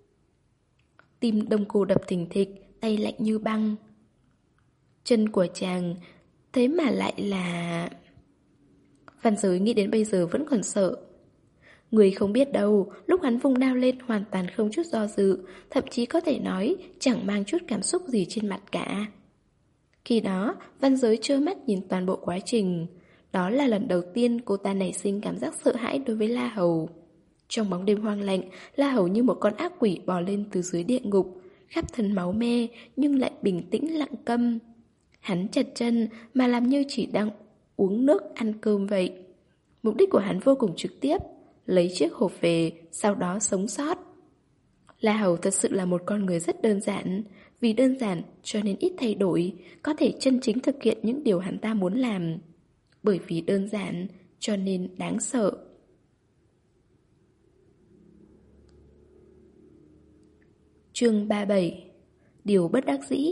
Tim Đông Cô đập thình thịch, tay lạnh như băng. Chân của chàng, thế mà lại là... Văn Giới nghĩ đến bây giờ vẫn còn sợ. Người không biết đâu, lúc hắn vung đao lên hoàn toàn không chút do dự, thậm chí có thể nói chẳng mang chút cảm xúc gì trên mặt cả. Khi đó, Văn Giới trơ mắt nhìn toàn bộ quá trình. Đó là lần đầu tiên cô ta nảy sinh cảm giác sợ hãi đối với La Hầu. Trong bóng đêm hoang lạnh, La Hầu như một con ác quỷ bò lên từ dưới địa ngục, khắp thân máu me nhưng lại bình tĩnh lặng câm. Hắn chặt chân mà làm như chỉ đang uống nước ăn cơm vậy. Mục đích của hắn vô cùng trực tiếp, lấy chiếc hộp về, sau đó sống sót. La Hầu thật sự là một con người rất đơn giản. Vì đơn giản cho nên ít thay đổi, có thể chân chính thực hiện những điều hắn ta muốn làm. Bởi vì đơn giản cho nên đáng sợ. Chương ba mươi bảy. Điều bất đắc dĩ.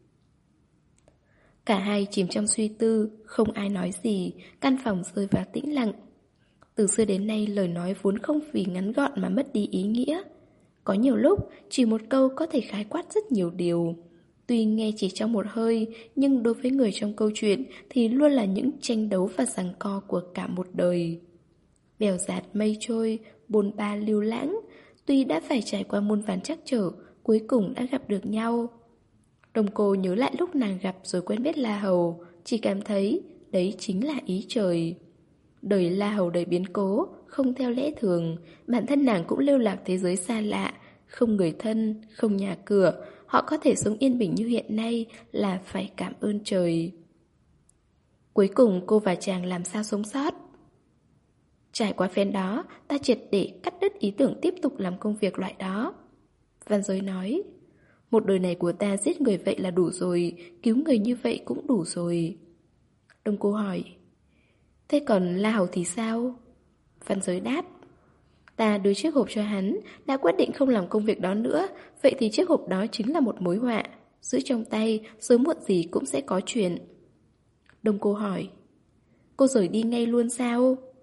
Cả hai chìm trong suy tư, không ai nói gì, căn phòng rơi vào tĩnh lặng. Từ xưa đến nay lời nói vốn không vì ngắn gọn mà mất đi ý nghĩa. Có nhiều lúc, chỉ một câu có thể khái quát rất nhiều điều. Tuy nghe chỉ trong một hơi, nhưng đối với người trong câu chuyện thì luôn là những tranh đấu và giằng co của cả một đời. Bèo dạt mây trôi, bôn ba lưu lãng, tuy đã phải trải qua muôn vàn trắc trở, cuối cùng đã gặp được nhau. Đông Cô nhớ lại lúc nàng gặp rồi quen biết La Hầu, chỉ cảm thấy đấy chính là ý trời. Đời La Hầu đầy biến cố, không theo lẽ thường, bản thân nàng cũng lưu lạc thế giới xa lạ, không người thân, không nhà cửa, họ có thể sống yên bình như hiện nay là phải cảm ơn trời. Cuối cùng cô và chàng làm sao sống sót? Trải qua phen đó, ta triệt để cắt đứt ý tưởng tiếp tục làm công việc loại đó. Văn Giới nói, một đời này của ta giết người vậy là đủ rồi, cứu người như vậy cũng đủ rồi. Đông Cô hỏi, thế còn La Hầu thì sao? Văn Giới đáp, ta đưa chiếc hộp cho hắn, đã quyết định không làm công việc đó nữa, vậy thì chiếc hộp đó chính là một mối họa. Giữ trong tay, sớm muộn gì cũng sẽ có chuyện. Đông Cô hỏi, cô rời đi ngay luôn sao?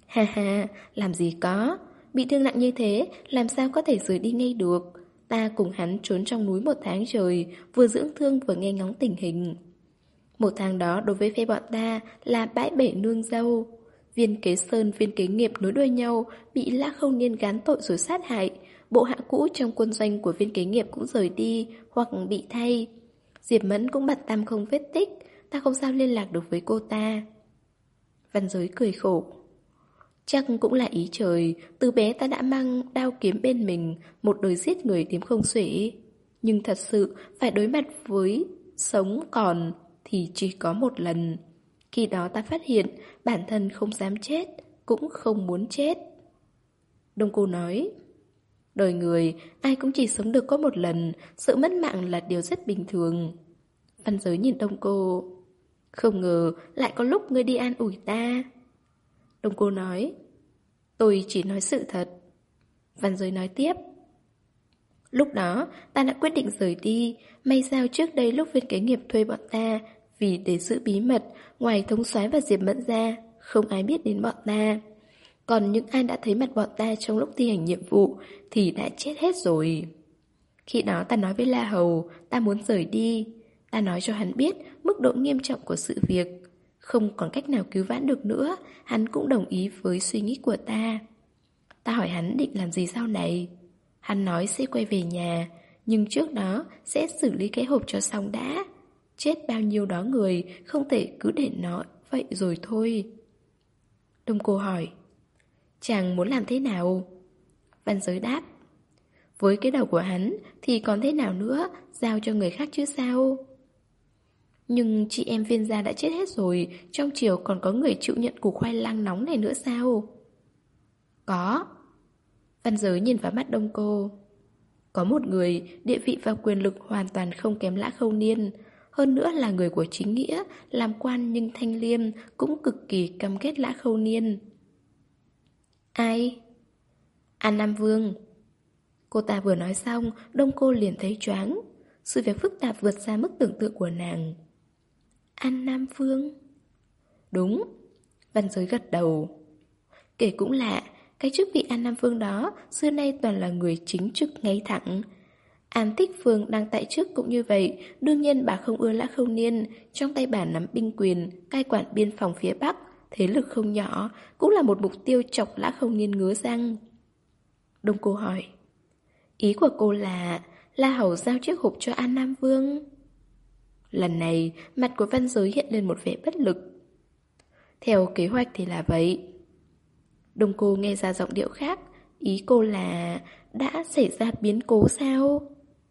Ha ha, làm gì có. Bị thương nặng như thế, làm sao có thể rời đi ngay được. Ta cùng hắn trốn trong núi một tháng trời, vừa dưỡng thương vừa nghe ngóng tình hình. Một tháng đó đối với phe bọn ta là bãi bể nương dâu. Viên Kế Sơn, Viên Kế Nghiệp nối đuôi nhau, bị Lã Khâu Niên gán tội rồi sát hại. Bộ hạ cũ trong quân doanh của Viên Kế Nghiệp cũng rời đi hoặc bị thay. Diệp Mẫn cũng bặt tăm không vết tích, ta không sao liên lạc được với cô ta. Văn Giới cười khổ. Chắc cũng là ý trời, từ bé ta đã mang đao kiếm bên mình, một đời giết người đếm không xuể. Nhưng thật sự phải đối mặt với sống còn thì chỉ có một lần. Khi đó ta phát hiện bản thân không dám chết, cũng không muốn chết. Đông Cô nói, đời người ai cũng chỉ sống được có một lần, sự mất mạng là điều rất bình thường. Văn Giới nhìn Đông Cô, không ngờ lại có lúc ngươi đi an ủi ta. Đông Cô nói, tôi chỉ nói sự thật. Văn Giới nói tiếp, lúc đó ta đã quyết định rời đi. May sao trước đây lúc Viên Kế Nghiệp thuê bọn ta, vì để giữ bí mật, ngoài Thống soái và Diệp Mẫn ra, không ai biết đến bọn ta. Còn những ai đã thấy mặt bọn ta trong lúc thi hành nhiệm vụ thì đã chết hết rồi. Khi đó ta nói với La Hầu, ta muốn rời đi. Ta nói cho hắn biết mức độ nghiêm trọng của sự việc. Không còn cách nào cứu vãn được nữa, hắn cũng đồng ý với suy nghĩ của ta. Ta hỏi hắn định làm gì sau này. Hắn nói sẽ quay về nhà, nhưng trước đó sẽ xử lý cái hộp cho xong đã. Chết bao nhiêu đó người, không thể cứ để nó vậy rồi thôi. Đông Cô hỏi, chàng muốn làm thế nào? Văn Giới đáp, với cái đầu của hắn thì còn thế nào nữa, giao cho người khác chứ sao? Nhưng chị em Viên gia đã chết hết rồi, trong triều còn có người chịu nhận củ khoai lang nóng này nữa sao? Có. Văn Giới nhìn vào mắt Đông Cô. Có một người, địa vị và quyền lực hoàn toàn không kém Lã Khâu Niên. Hơn nữa là người của chính nghĩa, làm quan nhưng thanh liêm, cũng cực kỳ căm ghét Lã Khâu Niên. Ai? An Nam Vương. Cô ta vừa nói xong, Đông Cô liền thấy choáng. Sự việc phức tạp vượt xa mức tưởng tượng của nàng. An Nam Vương? Đúng. Văn Giới gật đầu. Kể cũng lạ, cái chức vị An Nam Vương đó xưa nay toàn là người chính trực ngay thẳng. An Tích Phương đang tại chức cũng như vậy. Đương nhiên bà không ưa Lã Khâu Niên. Trong tay bà nắm binh quyền, cai quản biên phòng phía Bắc, thế lực không nhỏ, cũng là một mục tiêu chọc Lã Khâu Niên ngứa răng. Đông Cô hỏi, ý của cô là La Hầu giao chiếc hộp cho An Nam Vương? Lần này mặt của Văn Giới hiện lên một vẻ bất lực. Theo kế hoạch thì là vậy. Đông Cô nghe ra giọng điệu khác. Ý cô là đã xảy ra biến cố sao?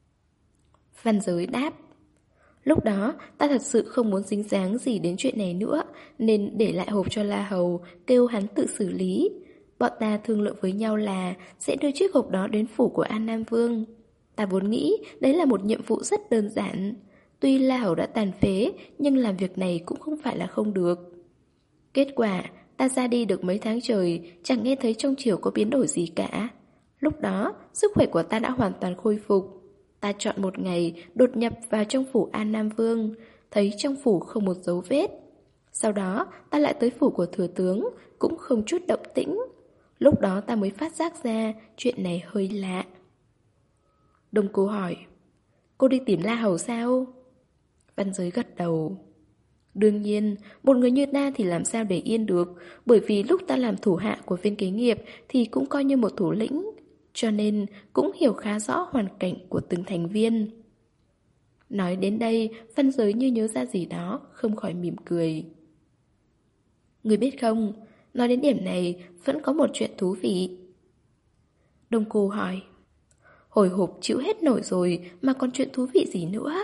Văn Giới đáp, lúc đó ta thật sự không muốn dính dáng gì đến chuyện này nữa, nên để lại hộp cho La Hầu, kêu hắn tự xử lý. Bọn ta thương lượng với nhau là sẽ đưa chiếc hộp đó đến phủ của An Nam Vương. Ta vốn nghĩ đấy là một nhiệm vụ rất đơn giản. Tuy La Hầu đã tàn phế, nhưng làm việc này cũng không phải là không được. Kết quả, ta ra đi được mấy tháng trời, chẳng nghe thấy trong triều có biến đổi gì cả. Lúc đó, sức khỏe của ta đã hoàn toàn khôi phục. Ta chọn một ngày, đột nhập vào trong phủ An Nam Vương, thấy trong phủ không một dấu vết. Sau đó, ta lại tới phủ của thừa tướng, cũng không chút động tĩnh. Lúc đó ta mới phát giác ra chuyện này hơi lạ. Đông Cô hỏi, cô đi tìm La Hầu sao? Văn Giới gật đầu. Đương nhiên, một người như ta thì làm sao để yên được, bởi vì lúc ta làm thủ hạ của Viên Kế Nghiệp thì cũng coi như một thủ lĩnh, cho nên cũng hiểu khá rõ hoàn cảnh của từng thành viên. Nói đến đây, Văn Giới như nhớ ra gì đó, không khỏi mỉm cười. Người biết không, nói đến điểm này vẫn có một chuyện thú vị. Đông Cô hỏi, hồi hộp chịu hết nổi rồi mà còn chuyện thú vị gì nữa?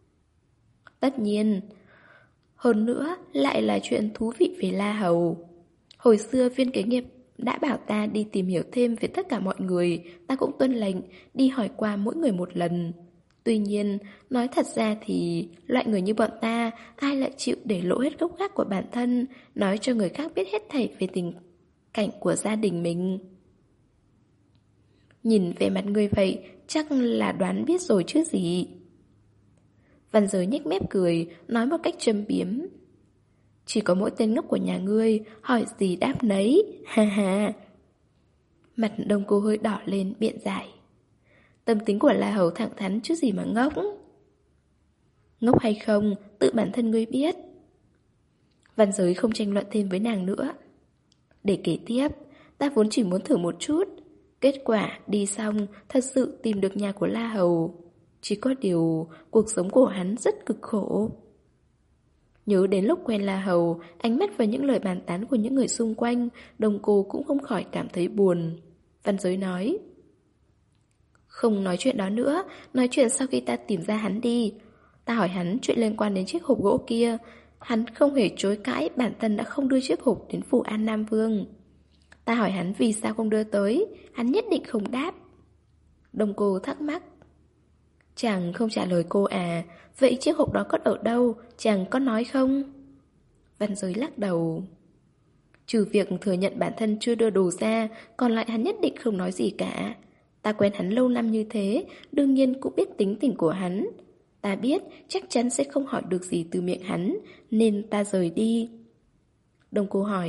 Tất nhiên. Hơn nữa lại là chuyện thú vị về La Hầu. Hồi xưa Viên Kế Nghiệp đã bảo ta đi tìm hiểu thêm về tất cả mọi người. Ta cũng tuân lệnh, đi hỏi qua mỗi người một lần. Tuy nhiên, nói thật ra thì loại người như bọn ta, ai lại chịu để lộ hết gốc gác của bản thân, nói cho người khác biết hết thảy về tình cảnh của gia đình mình. Nhìn về mặt người vậy, chắc là đoán biết rồi chứ gì. Văn Giới nhếch mép cười, nói một cách châm biếm. Chỉ có mỗi tên ngốc của nhà ngươi, hỏi gì đáp nấy, ha ha. Mặt Đông Cô hơi đỏ lên biện giải. Tâm tính của La Hầu thẳng thắn chứ gì mà ngốc. Ngốc hay không, tự bản thân ngươi biết. Văn Giới không tranh luận thêm với nàng nữa. Để kể tiếp, ta vốn chỉ muốn thử một chút. Kết quả đi xong thật sự tìm được nhà của La Hầu. Chỉ có điều cuộc sống của hắn rất cực khổ. Nhớ đến lúc quen La Hầu, ánh mắt và những lời bàn tán của những người xung quanh, Đông Cô cũng không khỏi cảm thấy buồn. Văn Giới nói: không nói chuyện đó nữa, nói chuyện sau khi ta tìm ra hắn đi. Ta hỏi hắn chuyện liên quan đến chiếc hộp gỗ kia. Hắn không hề chối cãi bản thân đã không đưa chiếc hộp đến phủ An Nam Vương. Ta hỏi hắn vì sao không đưa tới, hắn nhất định không đáp. Đông Cô thắc mắc: chàng không trả lời cô à? Vậy chiếc hộp đó cất ở đâu, chàng có nói không? Văn Giới lắc đầu. Trừ việc thừa nhận bản thân chưa đưa đồ ra, còn lại hắn nhất định không nói gì cả. Ta quen hắn lâu năm như thế, đương nhiên cũng biết tính tình của hắn. Ta biết chắc chắn sẽ không hỏi được gì từ miệng hắn, nên ta rời đi. Đông Cô hỏi: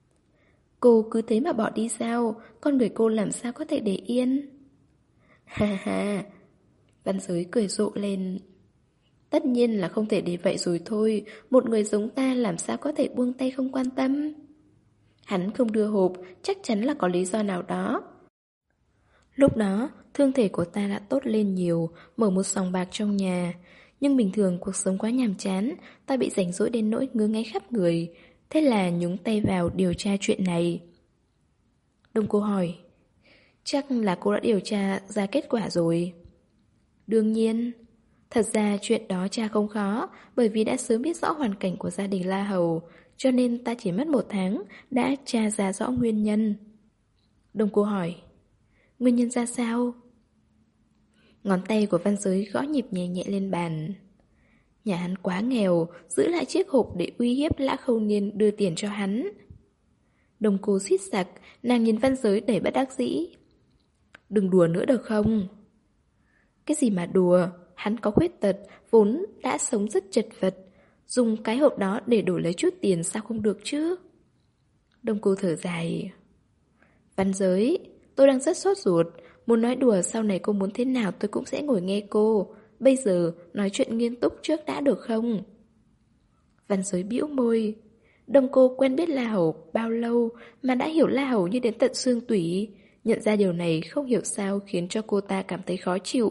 cô cứ thế mà bỏ đi sao? Con người cô làm sao có thể để yên? Ha ha. Văn Giới cười rộ lên. Tất nhiên là không thể để vậy rồi thôi. Một người giống ta làm sao có thể buông tay không quan tâm? Hắn không đưa hộp, chắc chắn là có lý do nào đó. Lúc đó, thương thể của ta đã tốt lên nhiều, mở một sòng bạc trong nhà. Nhưng bình thường cuộc sống quá nhàm chán, ta bị rảnh rỗi đến nỗi ngứa ngáy khắp người. Thế là nhúng tay vào điều tra chuyện này. Đông Cô hỏi: chắc là cô đã điều tra ra kết quả rồi? Đương nhiên. Thật ra chuyện đó tra không khó, bởi vì đã sớm biết rõ hoàn cảnh của gia đình La Hầu, cho nên ta chỉ mất một tháng đã tra ra rõ nguyên nhân. Đông Cô hỏi: nguyên nhân ra sao? Ngón tay của Văn Giới gõ nhịp nhẹ nhẹ lên bàn. Nhà hắn quá nghèo, giữ lại chiếc hộp để uy hiếp Lã Khâu Niên đưa tiền cho hắn. Đông Cô xít sặc, nàng nhìn Văn Giới đầy bất đắc dĩ. Đừng đùa nữa được không? Cái gì mà đùa? Hắn có khuyết tật, vốn đã sống rất chật vật. Dùng cái hộp đó để đổi lấy chút tiền sao không được chứ? Đông Cô thở dài. Văn Giới, tôi đang rất sốt ruột. Muốn nói đùa sau này cô muốn thế nào tôi cũng sẽ ngồi nghe cô. Bây giờ nói chuyện nghiêm túc trước đã được không? Văn Giới bĩu môi. Đông Cô quen biết La Hầu bao lâu mà đã hiểu La Hầu như đến tận xương tủy. Nhận ra điều này không hiểu sao khiến cho cô ta cảm thấy khó chịu.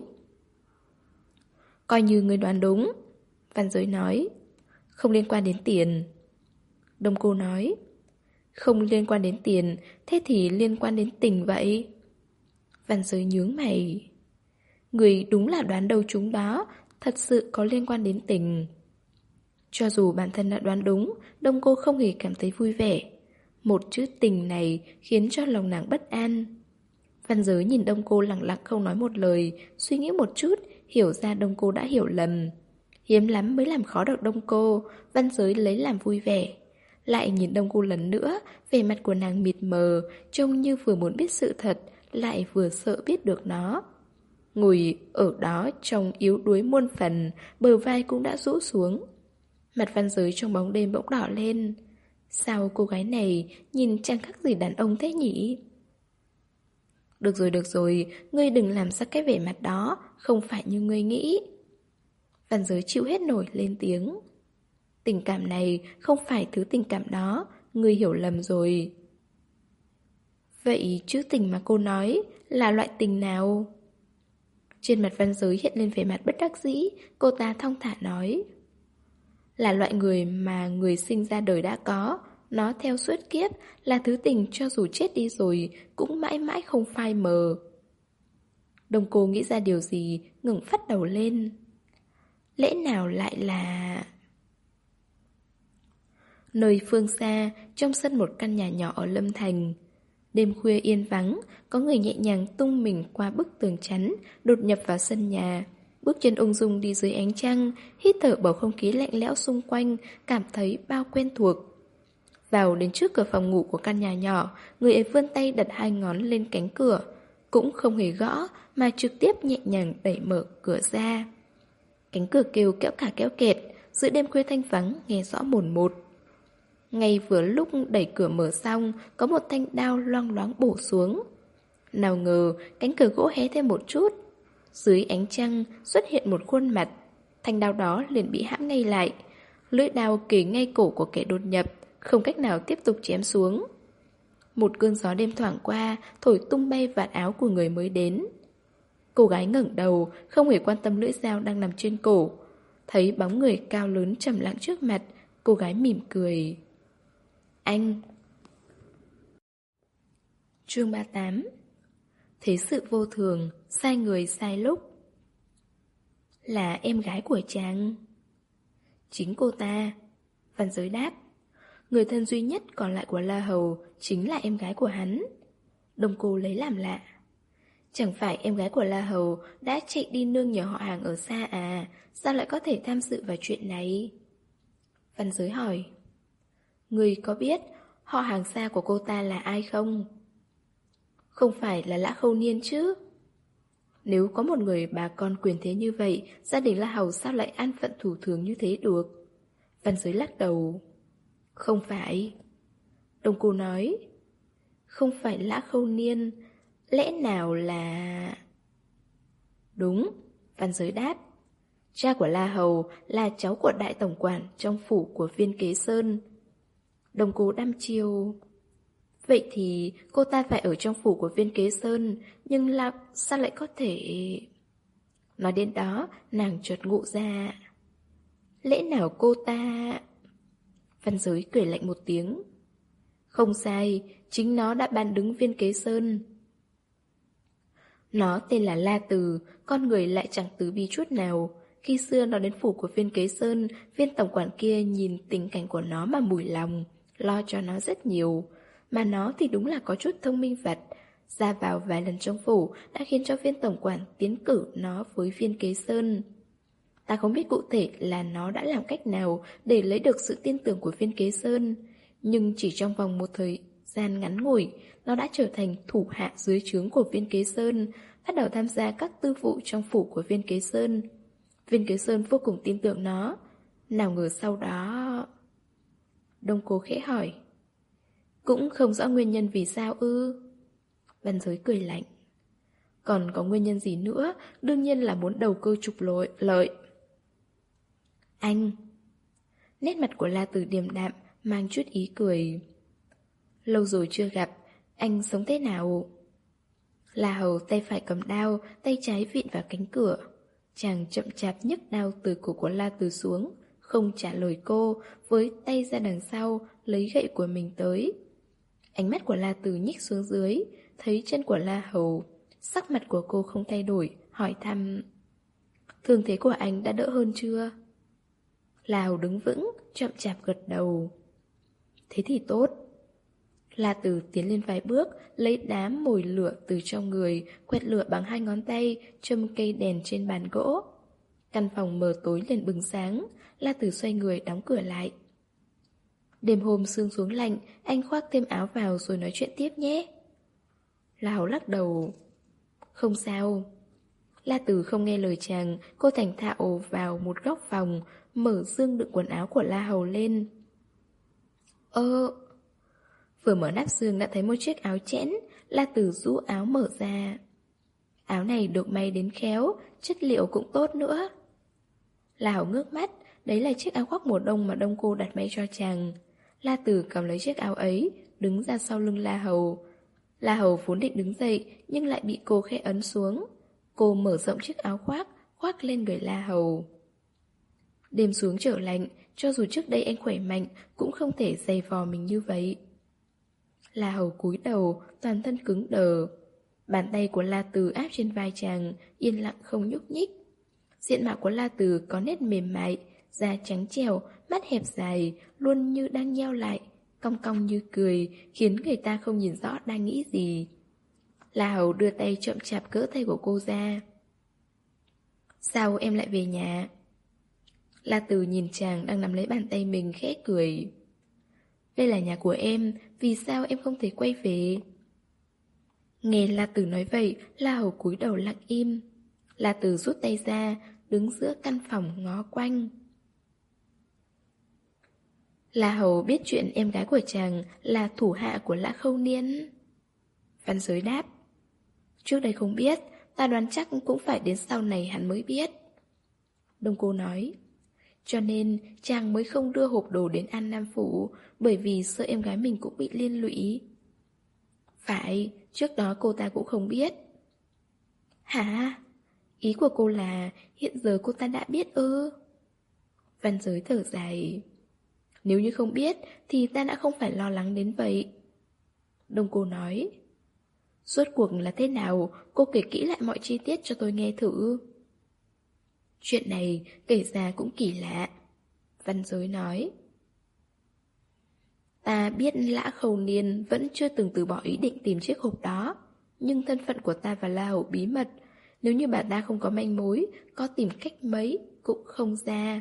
Coi như người đoán đúng. Văn Giới nói. Không liên quan đến tiền. Đông Cô nói. Không liên quan đến tiền, thế thì liên quan đến tình vậy? Văn Giới nhướng mày. Người đúng là đoán đầu chúng đó, thật sự có liên quan đến tình. Cho dù bản thân đã đoán đúng, Đông Cô không hề cảm thấy vui vẻ. Một chữ tình này khiến cho lòng nàng bất an. Văn Giới nhìn Đông Cô lặng lặng không nói một lời, suy nghĩ một chút, hiểu ra Đông Cô đã hiểu lầm. Hiếm lắm mới làm khó được Đông Cô, Văn Giới lấy làm vui vẻ. Lại nhìn Đông Cô lần nữa, vẻ mặt của nàng mịt mờ, trông như vừa muốn biết sự thật, lại vừa sợ biết được nó. Ngồi ở đó trông yếu đuối muôn phần, bờ vai cũng đã rũ xuống. Mặt Văn Giới trong bóng đêm bỗng đỏ lên. Sao cô gái này nhìn chẳng khác gì đàn ông thế nhỉ? Được rồi, được rồi, ngươi đừng làm ra cái vẻ mặt đó, không phải như ngươi nghĩ. Văn Giới chịu hết nổi lên tiếng. Tình cảm này không phải thứ tình cảm đó, ngươi hiểu lầm rồi. Vậy chữ tình mà cô nói là loại tình nào? Trên mặt Văn Giới hiện lên vẻ mặt bất đắc dĩ, cô ta thong thả nói. Là loại người mà người sinh ra đời đã có, nó theo suốt kiếp, là thứ tình cho dù chết đi rồi cũng mãi mãi không phai mờ. Đông Cô nghĩ ra điều gì, ngẩng phát đầu lên. Lẽ nào lại là... Nơi phương xa, trong sân một căn nhà nhỏ ở Lâm Thành. Đêm khuya yên vắng, có người nhẹ nhàng tung mình qua bức tường chắn, đột nhập vào sân nhà. Bước chân ung dung đi dưới ánh trăng, hít thở bầu không khí lạnh lẽo xung quanh, cảm thấy bao quen thuộc. Vào đến trước cửa phòng ngủ của căn nhà nhỏ, người ấy vươn tay đặt hai ngón lên cánh cửa. Cũng không hề gõ, mà trực tiếp nhẹ nhàng đẩy mở cửa ra. Cánh cửa kêu kéo cả kéo kẹt, giữa đêm khuya thanh vắng nghe rõ mồn một. Ngay vừa lúc đẩy cửa mở xong, có một thanh đao loang loáng bổ xuống. Nào ngờ cánh cửa gỗ hé thêm một chút. Dưới ánh trăng xuất hiện một khuôn mặt. Thanh đao đó liền bị hãm ngay lại. Lưỡi đao kề ngay cổ của kẻ đột nhập, không cách nào tiếp tục chém xuống. Một cơn gió đêm thoảng qua, thổi tung bay vạt áo của người mới đến. Cô gái ngẩng đầu, không hề quan tâm lưỡi dao đang nằm trên cổ. Thấy bóng người cao lớn trầm lặng trước mặt, cô gái mỉm cười. Anh. Chương ba mươi tám. Thế sự vô thường, sai người sai lúc. Là em gái của chàng. Chính cô ta. Văn Giới đáp. Người thân duy nhất còn lại của La Hầu chính là em gái của hắn. Đông Cô lấy làm lạ. Chẳng phải em gái của La Hầu đã chạy đi nương nhờ họ hàng ở xa à? Sao lại có thể tham dự vào chuyện này? Văn Giới hỏi. Người có biết họ hàng xa của cô ta là ai không? Không phải là Lã Khâu Niên chứ? Nếu có một người bà con quyền thế như vậy, gia đình La Hầu sao lại an phận thủ thường như thế được? Văn Giới lắc đầu. Không phải. Đông Cô nói. Không phải Lã Khâu Niên. Lẽ nào là... Đúng, Văn Giới đáp. Cha của La Hầu là cháu của đại tổng quản trong phủ của Viên Kế Sơn. Đông Cô đăm chiêu. Vậy thì cô ta phải ở trong phủ của Viên Kế Sơn, nhưng là sao lại có thể... Nói đến đó, nàng chợt ngộ ra. Lẽ nào cô ta... Văn Giới cười lạnh một tiếng. Không sai, chính nó đã bán đứng Viên Kế Sơn. Nó tên là La Từ, con người lại chẳng từ bi chút nào. Khi xưa nó đến phủ của Viên Kế Sơn, viên tổng quản kia nhìn tình cảnh của nó mà mủi lòng, lo cho nó rất nhiều. Mà nó thì đúng là có chút thông minh vật. Ra vào vài lần trong phủ đã khiến cho viên tổng quản tiến cử nó với Viên Kế Sơn. Ta không biết cụ thể là nó đã làm cách nào để lấy được sự tin tưởng của Viên Kế Sơn, nhưng chỉ trong vòng một thời gian ngắn ngủi, nó đã trở thành thủ hạ dưới trướng của Viên Kế Sơn, bắt đầu tham gia các tư vụ trong phủ của Viên Kế Sơn. Viên Kế Sơn vô cùng tin tưởng nó. Nào ngờ sau đó... Đông Cô khẽ hỏi. Cũng không rõ nguyên nhân vì sao ư? Văn Giới cười lạnh. Còn có nguyên nhân gì nữa, đương nhiên là muốn đầu cơ trục lợi. lợi. Anh. Nét mặt của La Tử điềm đạm, mang chút ý cười. Lâu rồi chưa gặp, anh sống thế nào? La Hầu tay phải cầm đao, tay trái vịn vào cánh cửa. Chàng chậm chạp nhấc đao từ cổ của La Tử xuống, không trả lời cô, với tay ra đằng sau, lấy gậy của mình tới. Ánh mắt của La Tử nhích xuống dưới, thấy chân của La Hầu. Sắc mặt của cô không thay đổi, hỏi thăm. Thương thế của anh đã đỡ hơn chưa? La Hầu đứng vững, chậm chạp gật đầu. Thế thì tốt. La Tử tiến lên vài bước, lấy đá mồi lửa từ trong người, quẹt lửa bằng hai ngón tay, châm cây đèn trên bàn gỗ. Căn phòng mờ tối liền bừng sáng, La Tử xoay người đóng cửa lại. Đêm hôm sương xuống lạnh, anh khoác thêm áo vào rồi nói chuyện tiếp nhé. La Hầu lắc đầu. Không sao. La Tử không nghe lời chàng, cô thành thạo vào một góc phòng, mở dương đựng quần áo của La Hầu lên. Ơ... Vừa mở nắp giường đã thấy một chiếc áo chẽn, La Tử rũ áo mở ra. Áo này được may đến khéo, chất liệu cũng tốt nữa. La Hầu ngước mắt, đấy là chiếc áo khoác mùa đông mà Đông Cô đặt may cho chàng. La Tử cầm lấy chiếc áo ấy, đứng ra sau lưng La Hầu. La Hầu vốn định đứng dậy, nhưng lại bị cô khẽ ấn xuống. Cô mở rộng chiếc áo khoác, khoác lên người La Hầu. Đêm xuống trở lạnh, cho dù trước đây anh khỏe mạnh, cũng không thể giày vò mình như vậy. La Hầu cúi đầu, toàn thân cứng đờ. Bàn tay của La Từ áp trên vai chàng, yên lặng không nhúc nhích. Diện mạo của La Từ có nét mềm mại, da trắng trẻo, mắt hẹp dài, luôn như đang nheo lại, cong cong như cười, khiến người ta không nhìn rõ đang nghĩ gì. La Hầu đưa tay chậm chạp gỡ tay của cô ra. Sao em lại về nhà? La Từ nhìn chàng đang nắm lấy bàn tay mình khẽ cười. Đây là nhà của em, vì sao em không thể quay về? Nghe La Từ nói vậy, La Hầu cúi đầu lặng im. La Từ rút tay ra, đứng giữa căn phòng ngó quanh. La Hầu biết chuyện em gái của chàng là thủ hạ của Lã Khâu Niên. Văn Giới đáp. Trước đây không biết, ta đoán chắc cũng phải đến sau này hắn mới biết. Đông Cô nói. Cho nên chàng mới không đưa hộp đồ đến An Nam Phủ, bởi vì sợ em gái mình cũng bị liên lụy. Phải, trước đó cô ta cũng không biết. Hả? Ý của cô là hiện giờ cô ta đã biết ư? Văn Giới thở dài. Nếu như không biết thì ta đã không phải lo lắng đến vậy. Đông Cô nói. Rốt cuộc là thế nào, cô kể kỹ lại mọi chi tiết cho tôi nghe thử. Chuyện này kể ra cũng kỳ lạ. Văn Giới nói. Ta biết Lã Khâu Niên vẫn chưa từng từ bỏ ý định tìm chiếc hộp đó, nhưng thân phận của ta và La Hầu bí mật. Nếu như bà ta không có manh mối, có tìm cách mấy cũng không ra.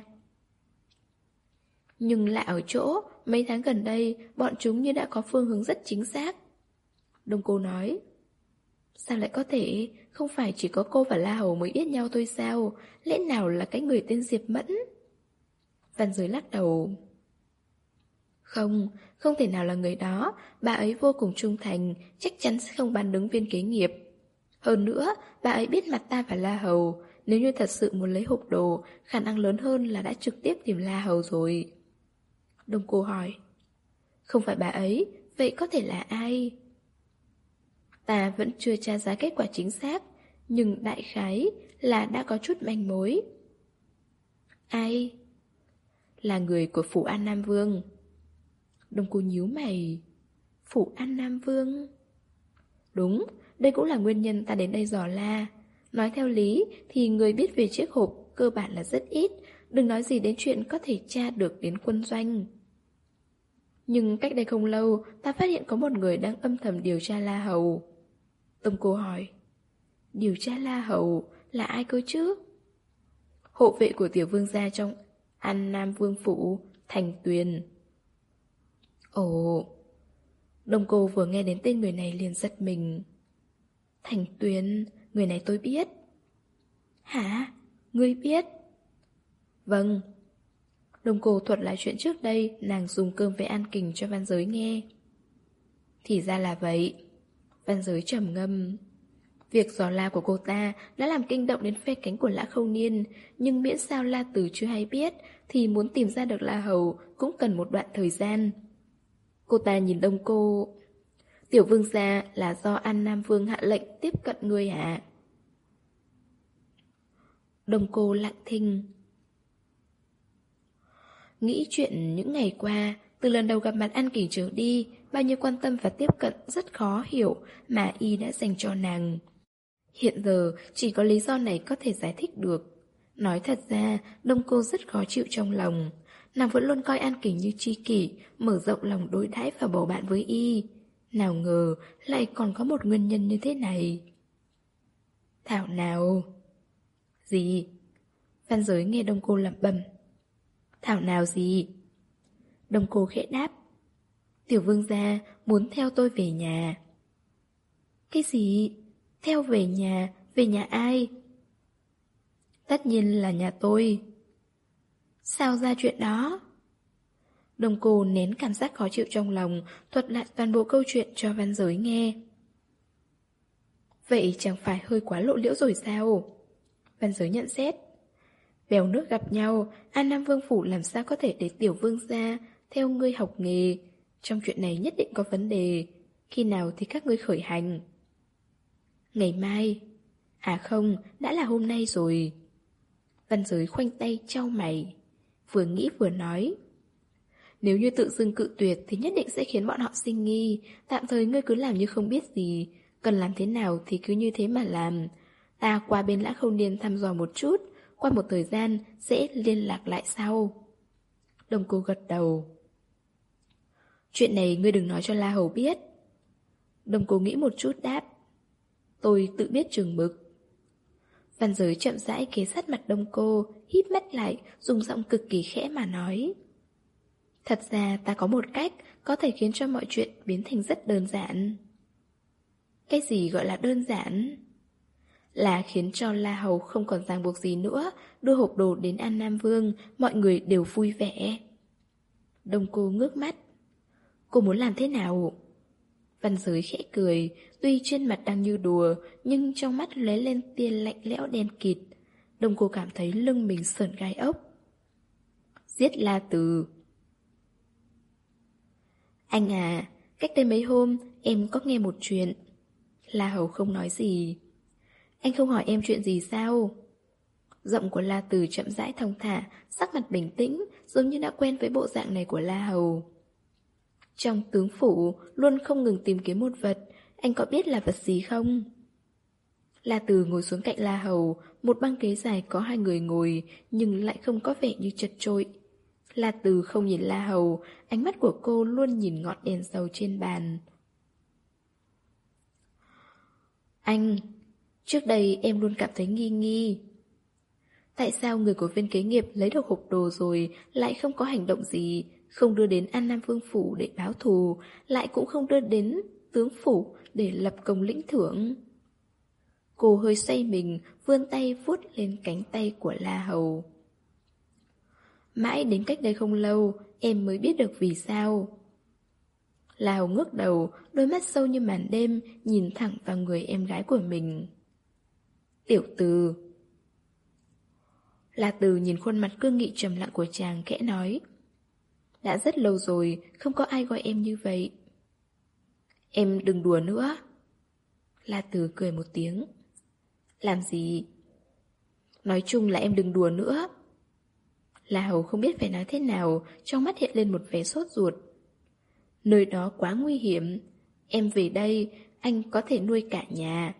Nhưng lạ ở chỗ, mấy tháng gần đây, bọn chúng như đã có phương hướng rất chính xác. Đông Cô nói. Sao lại có thể, không phải chỉ có cô và La Hầu mới biết nhau thôi sao, lẽ nào là cái người tên Diệp Mẫn? Văn Giới lắc đầu. Không, không thể nào là người đó, bà ấy vô cùng trung thành, chắc chắn sẽ không bán đứng viên kế nghiệp. Hơn nữa, bà ấy biết mặt ta và La Hầu, nếu như thật sự muốn lấy hộp đồ, khả năng lớn hơn là đã trực tiếp tìm La Hầu rồi. Đông Cô hỏi. Không phải bà ấy, vậy có thể là ai? Ta vẫn chưa tra ra kết quả chính xác, nhưng đại khái là đã có chút manh mối. Ai? Là người của Phủ An Nam Vương. Đông Cô nhíu mày. Phủ An Nam Vương? Đúng, đây cũng là nguyên nhân ta đến đây dò la. Nói theo lý thì người biết về chiếc hộp cơ bản là rất ít, đừng nói gì đến chuyện có thể tra được đến quân doanh. Nhưng cách đây không lâu, ta phát hiện có một người đang âm thầm điều tra La Hầu. Đông Cô hỏi. Điều tra La Hầu là ai cơ chứ? Hộ vệ của tiểu vương gia trong An Nam Vương Phủ, Thành Tuyền. Ồ. Đông Cô vừa nghe đến tên người này liền giật mình. Thành Tuyền, người này tôi biết. Hả? Ngươi biết? Vâng. Đông Cô thuật lại chuyện trước đây nàng dùng cơm với An Kình cho Văn Giới nghe. Thì ra là vậy. Văn Giới trầm ngâm. Việc dò la của cô ta đã làm kinh động đến phe cánh của Lã Khâu Niên, nhưng miễn sao La Tử chưa hay biết thì muốn tìm ra được La Hầu cũng cần một đoạn thời gian. Cô ta nhìn Đông Cô. Tiểu vương gia là do An Nam Vương hạ lệnh tiếp cận ngươi hả? Đông Cô lặng thinh. Nghĩ chuyện những ngày qua, từ lần đầu gặp mặt An Kình trở đi, bao nhiêu quan tâm và tiếp cận rất khó hiểu mà y đã dành cho nàng. Hiện giờ chỉ có lý do này có thể giải thích được. Nói thật ra, Đông Cô rất khó chịu trong lòng. Nàng vẫn luôn coi An Kình như tri kỷ, mở rộng lòng đối đãi và bầu bạn với y. Nào ngờ lại còn có một nguyên nhân như thế này. Thảo nào? Gì? Văn Giới nghe Đông Cô lẩm bẩm. Thảo nào gì? Đông Cô khẽ đáp. Tiểu vương gia muốn theo tôi về nhà. Cái gì? Theo về nhà? Về nhà ai? Tất nhiên là nhà tôi. Sao ra chuyện đó? Đông Cô nén cảm giác khó chịu trong lòng, thuật lại toàn bộ câu chuyện cho Văn Giới nghe. Vậy chẳng phải hơi quá lộ liễu rồi sao? Văn Giới nhận xét. Bèo nước gặp nhau, An Nam Vương Phủ làm sao có thể để tiểu vương gia theo ngươi học nghề. Trong chuyện này nhất định có vấn đề. Khi nào thì các ngươi khởi hành? Ngày mai. À không, đã là hôm nay rồi. Văn Giới khoanh tay chau mày, vừa nghĩ vừa nói. Nếu như tự dưng cự tuyệt thì nhất định sẽ khiến bọn họ sinh nghi. Tạm thời ngươi cứ làm như không biết gì. Cần làm thế nào thì cứ như thế mà làm. Ta qua bên Lã Khâu Niên thăm dò một chút, qua một thời gian sẽ liên lạc lại sau. Đông Cô gật đầu. Chuyện này ngươi đừng nói cho La Hầu biết. Đông Cô nghĩ một chút đáp. Tôi tự biết chừng mực. Văn Giới chậm rãi ghé sát mặt Đông Cô, híp mắt lại, dùng giọng cực kỳ khẽ mà nói. Thật ra ta có một cách có thể khiến cho mọi chuyện biến thành rất đơn giản. Cái gì gọi là đơn giản? Là khiến cho La Hầu không còn ràng buộc gì nữa, đưa hộp đồ đến An Nam Vương, mọi người đều vui vẻ. Đông cô ngước mắt. Cô muốn làm thế nào? Văn Giới khẽ cười, tuy trên mặt đang như đùa, nhưng trong mắt lóe lên tia lạnh lẽo đen kịt. Đông cô cảm thấy lưng mình sởn gai ốc. Giết La Từ. Anh à, cách đây mấy hôm em có nghe một chuyện. La Hầu không nói gì. Anh không hỏi em chuyện gì sao? Giọng của La Từ chậm rãi thong thả, sắc mặt bình tĩnh, giống như đã quen với bộ dạng này của La Hầu. Trong tướng phủ, luôn không ngừng tìm kiếm một vật, anh có biết là vật gì không? La Từ ngồi xuống cạnh La Hầu, một băng ghế dài có hai người ngồi, nhưng lại không có vẻ như chật chội. La Từ không nhìn La Hầu, ánh mắt của cô luôn nhìn ngọn đèn dầu trên bàn. Anh, trước đây em luôn cảm thấy nghi nghi. Tại sao người của viên kế nghiệp lấy được hộp đồ rồi lại không có hành động gì, không đưa đến An Nam Vương Phủ để báo thù, lại cũng không đưa đến tướng phủ để lập công lĩnh thưởng? Cô hơi xoay mình, vươn tay vuốt lên cánh tay của La Hầu. Mãi đến cách đây không lâu, em mới biết được vì sao. La Hầu ngước đầu, đôi mắt sâu như màn đêm, nhìn thẳng vào người em gái của mình. Tiểu Từ. La Từ nhìn khuôn mặt cương nghị trầm lặng của chàng khẽ nói. Đã rất lâu rồi, không có ai gọi em như vậy. Em đừng đùa nữa. La Từ cười một tiếng. Làm gì? Nói chung là em đừng đùa nữa. La Hầu không biết phải nói thế nào, trong mắt hiện lên một vẻ sốt ruột. Nơi đó quá nguy hiểm. Em về đây, anh có thể nuôi cả nhà.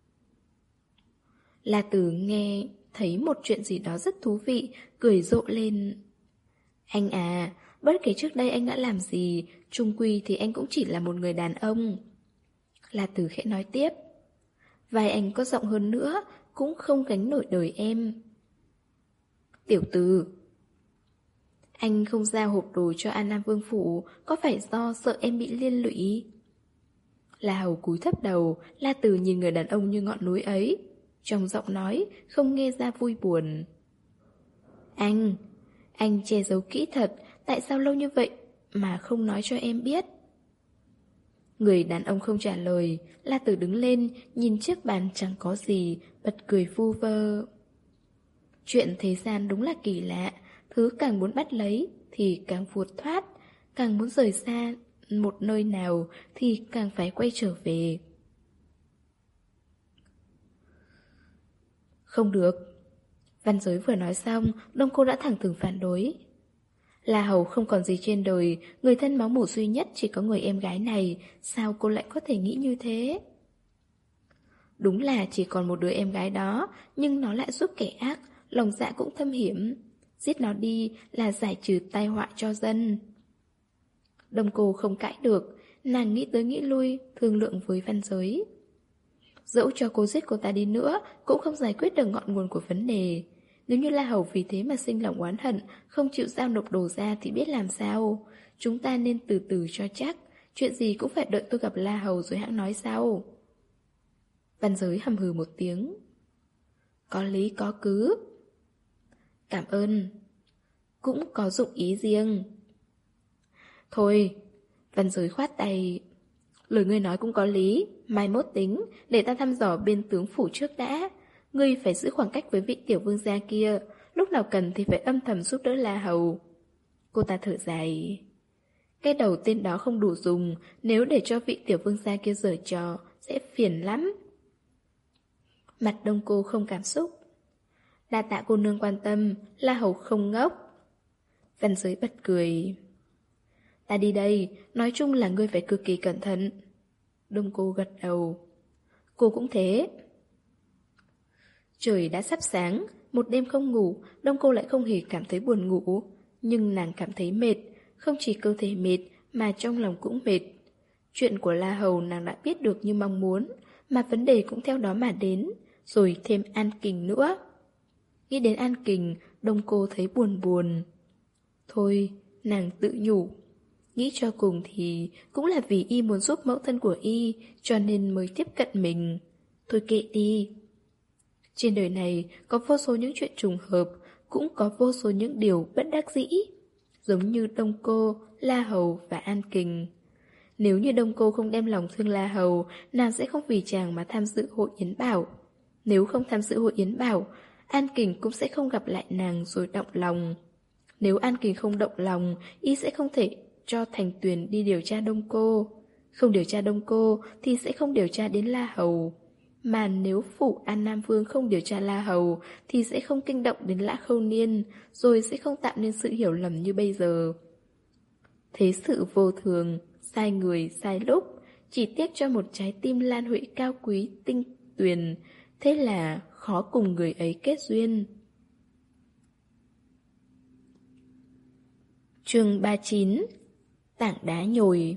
La Từ nghe thấy một chuyện gì đó rất thú vị, cười rộ lên. Anh à, bất kể trước đây anh đã làm gì, chung quy thì anh cũng chỉ là một người đàn ông. La Từ khẽ nói tiếp. Vai anh có rộng hơn nữa, cũng không gánh nổi đời em. Tiểu Từ. Anh không giao hộp đồ cho An Nam Vương Phủ, có phải do sợ em bị liên lụy? La Hầu cúi thấp đầu, La Từ nhìn người đàn ông như ngọn núi ấy. Trong giọng nói, không nghe ra vui buồn. Anh, anh che giấu kỹ thật, tại sao lâu như vậy mà không nói cho em biết? Người đàn ông không trả lời, La Từ đứng lên, nhìn chiếc bàn chẳng có gì, bật cười vu vơ. Chuyện thế gian đúng là kỳ lạ, thứ càng muốn bắt lấy thì càng vụt thoát, càng muốn rời xa một nơi nào thì càng phải quay trở về. Không được. Văn Giới vừa nói xong, Đông Cô đã thẳng thừng phản đối. La Hầu không còn gì trên đời, người thân máu mủ duy nhất chỉ có người em gái này, sao cô lại có thể nghĩ như thế? Đúng là chỉ còn một đứa em gái đó, nhưng nó lại giúp kẻ ác, lòng dạ cũng thâm hiểm. Giết nó đi là giải trừ tai họa cho dân. Đông Cô không cãi được, nàng nghĩ tới nghĩ lui, thương lượng với Văn Giới. Dẫu cho cô giết cô ta đi nữa, cũng không giải quyết được ngọn nguồn của vấn đề. Nếu như La Hầu vì thế mà sinh lòng oán hận, không chịu giao nộp đồ ra thì biết làm sao. Chúng ta nên từ từ cho chắc, chuyện gì cũng phải đợi tôi gặp La Hầu rồi hãng nói sau. Văn Giới hầm hừ một tiếng. Có lý có cứ. Cảm ơn. Cũng có dụng ý riêng. Thôi, Văn Giới khoát tay. Lời ngươi nói cũng có lý, mai mốt tính, để ta thăm dò bên tướng phủ trước đã. Ngươi phải giữ khoảng cách với vị tiểu vương gia kia, lúc nào cần thì phải âm thầm giúp đỡ La Hầu. Cô ta thở dài. Cái đầu tên đó không đủ dùng, nếu để cho vị tiểu vương gia kia giở trò, sẽ phiền lắm. Mặt Đông Cô không cảm xúc. Đa tạ cô nương quan tâm, La Hầu không ngốc. Văn Giới bật cười. Ta đi đây, nói chung là ngươi phải cực kỳ cẩn thận. Đông Cô gật đầu. Cô cũng thế. Trời đã sắp sáng, một đêm không ngủ, Đông Cô lại không hề cảm thấy buồn ngủ. Nhưng nàng cảm thấy mệt, không chỉ cơ thể mệt mà trong lòng cũng mệt. Chuyện của La Hầu nàng đã biết được như mong muốn, mà vấn đề cũng theo đó mà đến, rồi thêm An Kình nữa. Nghĩ đến An Kình, Đông Cô thấy buồn buồn. Thôi, nàng tự nhủ. Nghĩ cho cùng thì cũng là vì y muốn giúp mẫu thân của y, cho nên mới tiếp cận mình. Thôi kệ đi. Trên đời này có vô số những chuyện trùng hợp, cũng có vô số những điều bất đắc dĩ. giống như Đông Cô, La Hầu và An Kình. Nếu như Đông Cô không đem lòng thương La Hầu, nàng sẽ không vì chàng mà tham dự hội yến bảo. Nếu không tham dự hội yến bảo, An Kình cũng sẽ không gặp lại nàng rồi động lòng. Nếu An Kình không động lòng, y sẽ không thể cho Thành Tuyền đi điều tra Đông Cô. Không điều tra Đông Cô thì sẽ không điều tra đến La Hầu. Mà nếu phủ An Nam Vương không điều tra La Hầu thì sẽ không kinh động đến Lã Khâu Niên, rồi sẽ không tạo nên sự hiểu lầm như bây giờ. Thế sự vô thường, sai người, sai lúc, chỉ tiếc cho một trái tim Lan Huệ cao quý, tinh tuyền, thế là khó cùng người ấy kết duyên. Chương ba mươi chín. Tảng đá nhồi.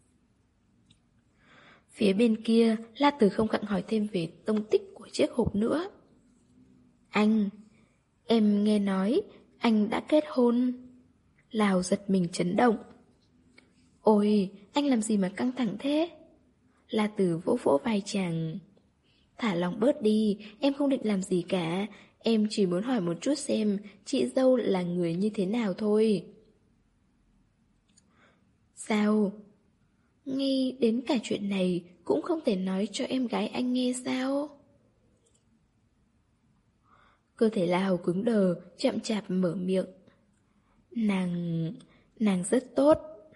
Phía bên kia, La Tử không gặng hỏi thêm về tông tích của chiếc hộp nữa. Anh, em nghe nói, anh đã kết hôn. Lào giật mình chấn động. Ôi, anh làm gì mà căng thẳng thế? La Tử vỗ vỗ vai chàng. Thả lòng bớt đi, em không định làm gì cả. Em chỉ muốn hỏi một chút xem chị dâu là người như thế nào thôi. Sao? Ngay đến cả chuyện này cũng không thể nói cho em gái anh nghe sao? Cơ thể La Hầu cứng đờ, chậm chạp mở miệng. Nàng... nàng rất tốt.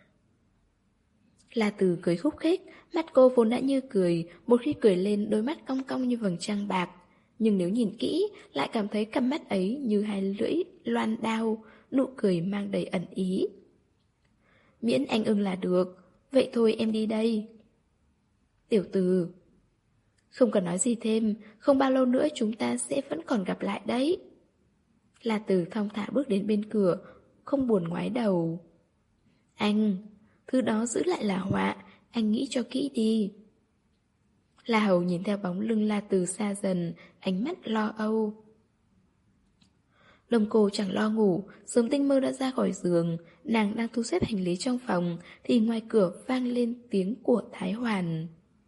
La Tử cười khúc khích, mắt cô vốn đã như cười, một khi cười lên đôi mắt cong cong như vầng trăng bạc. Nhưng nếu nhìn kỹ, lại cảm thấy cặp mắt ấy như hai lưỡi loan đao, nụ cười mang đầy ẩn ý. Miễn anh ưng là được, vậy thôi em đi đây. Tiểu Từ, không cần nói gì thêm, không bao lâu nữa chúng ta sẽ vẫn còn gặp lại đấy. La Tử thong thả bước đến bên cửa, không buồn ngoái đầu. Anh, thứ đó giữ lại là họa, anh nghĩ cho kỹ đi. La Hầu nhìn theo bóng lưng La Tử xa dần, ánh mắt lo âu. Đông Cô chẳng lo ngủ, sớm tinh mơ đã ra khỏi giường, nàng đang thu xếp hành lý trong phòng, thì ngoài cửa vang lên tiếng của Thái Hoàn.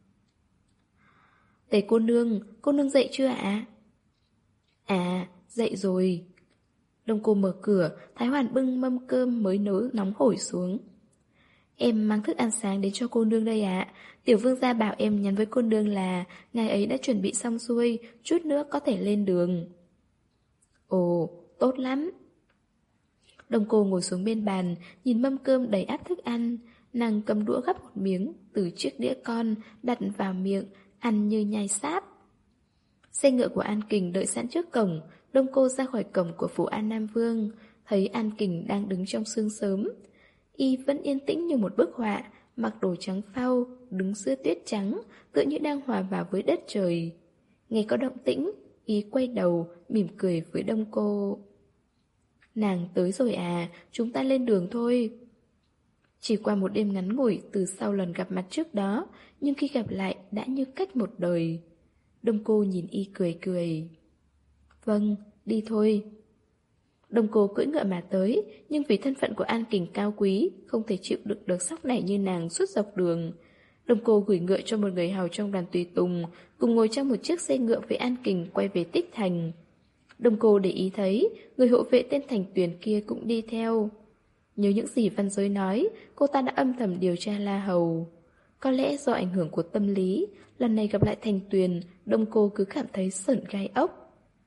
Tề cô nương, cô nương dậy chưa ạ? À, dậy rồi. Đông Cô mở cửa, Thái Hoàn bưng mâm cơm mới nấu nóng hổi xuống. Em mang thức ăn sáng đến cho cô nương đây ạ. Tiểu vương gia bảo em nhắn với cô nương là ngài ấy đã chuẩn bị xong xuôi, chút nữa có thể lên đường. Ồ, tốt lắm. Đông Cô ngồi xuống bên bàn, nhìn mâm cơm đầy ắp thức ăn. Nàng cầm đũa gắp một miếng từ chiếc đĩa con, đặt vào miệng, ăn như nhai sáp. Xe ngựa của An Kình đợi sẵn trước cổng. Đông Cô ra khỏi cổng của phủ An Nam Vương, thấy An Kình đang đứng trong sương sớm. Y vẫn yên tĩnh như một bức họa, mặc đồ trắng phau, đứng giữa tuyết trắng, tựa như đang hòa vào với đất trời. Nghe có động tĩnh, Y quay đầu, mỉm cười với Đông Cô. Nàng tới rồi à, chúng ta lên đường thôi. Chỉ qua một đêm ngắn ngủi từ sau lần gặp mặt trước đó, nhưng khi gặp lại đã như cách một đời. Đông Cô nhìn Y cười cười. Vâng, đi thôi. Đông Cô cưỡi ngựa mà tới, nhưng vì thân phận của An Kình cao quý, không thể chịu đựng được sóc nảy như nàng suốt dọc đường. Đông Cô gửi ngựa cho một người hầu trong đoàn tùy tùng, cùng ngồi trong một chiếc xe ngựa với An Kình quay về Tích Thành. Đông Cô để ý thấy, người hộ vệ tên Thành Tuyền kia cũng đi theo. Nhớ những gì Văn Giới nói, cô ta đã âm thầm điều tra La Hầu. Có lẽ do ảnh hưởng của tâm lý, lần này gặp lại Thành Tuyền, Đông Cô cứ cảm thấy sởn gai ốc.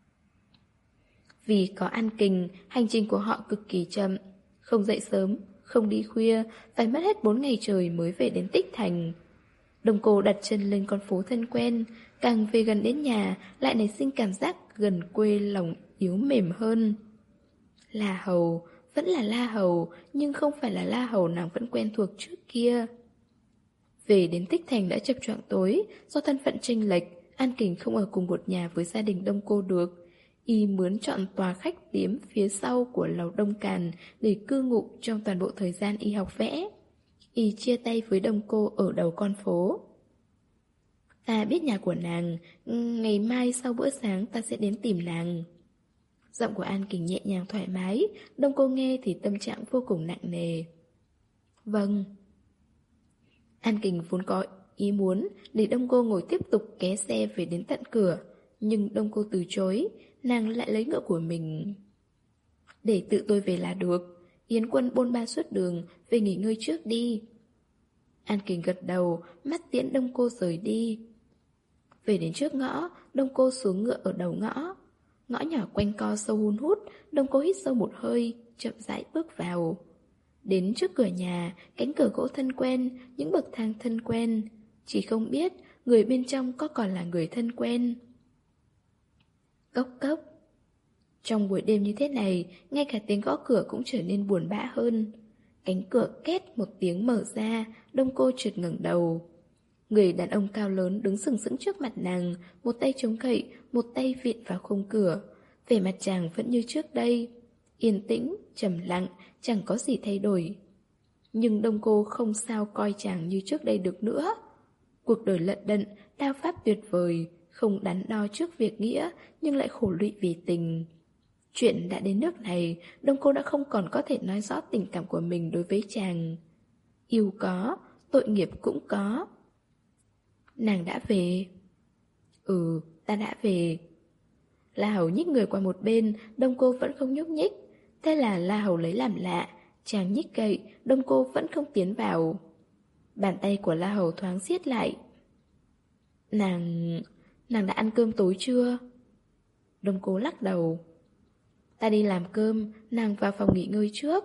Vì có An Kình, hành trình của họ cực kỳ chậm. Không dậy sớm, không đi khuya, phải mất hết bốn ngày trời mới về đến Tích Thành. Đông Cô đặt chân lên con phố thân quen, càng về gần đến nhà, lại nảy sinh cảm giác gần quê lòng yếu mềm hơn. La Hầu, vẫn là La Hầu, nhưng không phải là La Hầu nàng vẫn quen thuộc trước kia. Về đến Tích Thành đã chập choạng tối, do thân phận chênh lệch, An Kình không ở cùng một nhà với gia đình Đông Cô được. Y mướn chọn tòa khách điếm phía sau của lầu Đông Càn để cư ngụ trong toàn bộ thời gian Y học vẽ. Y chia tay với Đông Cô ở đầu con phố. Ta biết nhà của nàng, ngày mai sau bữa sáng ta sẽ đến tìm nàng. Giọng của An Kình nhẹ nhàng thoải mái, Đông Cô nghe thì tâm trạng vô cùng nặng nề. Vâng. An Kình vốn có ý muốn để Đông Cô ngồi tiếp tục ké xe về đến tận cửa, nhưng Đông Cô từ chối, nàng lại lấy ngựa của mình. Để tự tôi về là được. Yến Quân bôn ba suốt đường, về nghỉ ngơi trước đi. An Kình gật đầu, mắt tiễn Đông Cô rời đi. Về đến trước ngõ, Đông Cô xuống ngựa ở đầu ngõ. Ngõ nhỏ quanh co sâu hun hút, Đông Cô hít sâu một hơi, chậm rãi bước vào. Đến trước cửa nhà, cánh cửa gỗ thân quen, những bậc thang thân quen. Chỉ không biết người bên trong có còn là người thân quen. Cốc cốc. Trong buổi đêm như thế này, ngay cả tiếng gõ cửa cũng trở nên buồn bã hơn. Cánh cửa két một tiếng mở ra, Đông Cô chợt ngẩng đầu. Người đàn ông cao lớn đứng sừng sững trước mặt nàng, một tay chống cậy, một tay vịn vào khung cửa. Vẻ mặt chàng vẫn như trước đây, yên tĩnh, trầm lặng, chẳng có gì thay đổi. Nhưng Đông Cô không sao coi chàng như trước đây được nữa. Cuộc đời lận đận, đao pháp tuyệt vời, không đắn đo trước việc nghĩa, nhưng lại khổ lụy vì tình. Chuyện đã đến nước này, Đông Cô đã không còn có thể nói rõ tình cảm của mình đối với chàng. Yêu có, tội nghiệp cũng có. Nàng đã về. Ừ, ta đã về. La Hầu nhích người qua một bên, Đông Cô vẫn không nhúc nhích. Thế là La Hầu lấy làm lạ, chàng nhích cậy, Đông Cô vẫn không tiến vào. Bàn tay của La Hầu thoáng siết lại. Nàng... nàng đã ăn cơm tối chưa? Đông Cô lắc đầu. Ta đi làm cơm, nàng vào phòng nghỉ ngơi trước.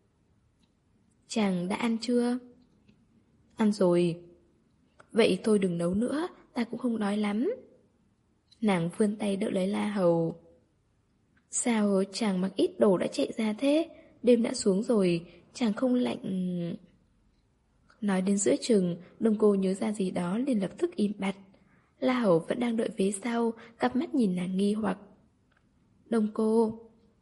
Chàng đã ăn chưa? Ăn rồi. Vậy thôi đừng nấu nữa, ta cũng không đói lắm. Nàng vươn tay đỡ lấy La Hầu. Sao chàng mặc ít đồ đã chạy ra thế? Đêm đã xuống rồi, chàng không lạnh... Nói đến giữa chừng, Đông Cô nhớ ra gì đó liền lập tức im bặt. La Hầu vẫn đang đợi phía sau, cặp mắt nhìn nàng nghi hoặc. Đông Cô...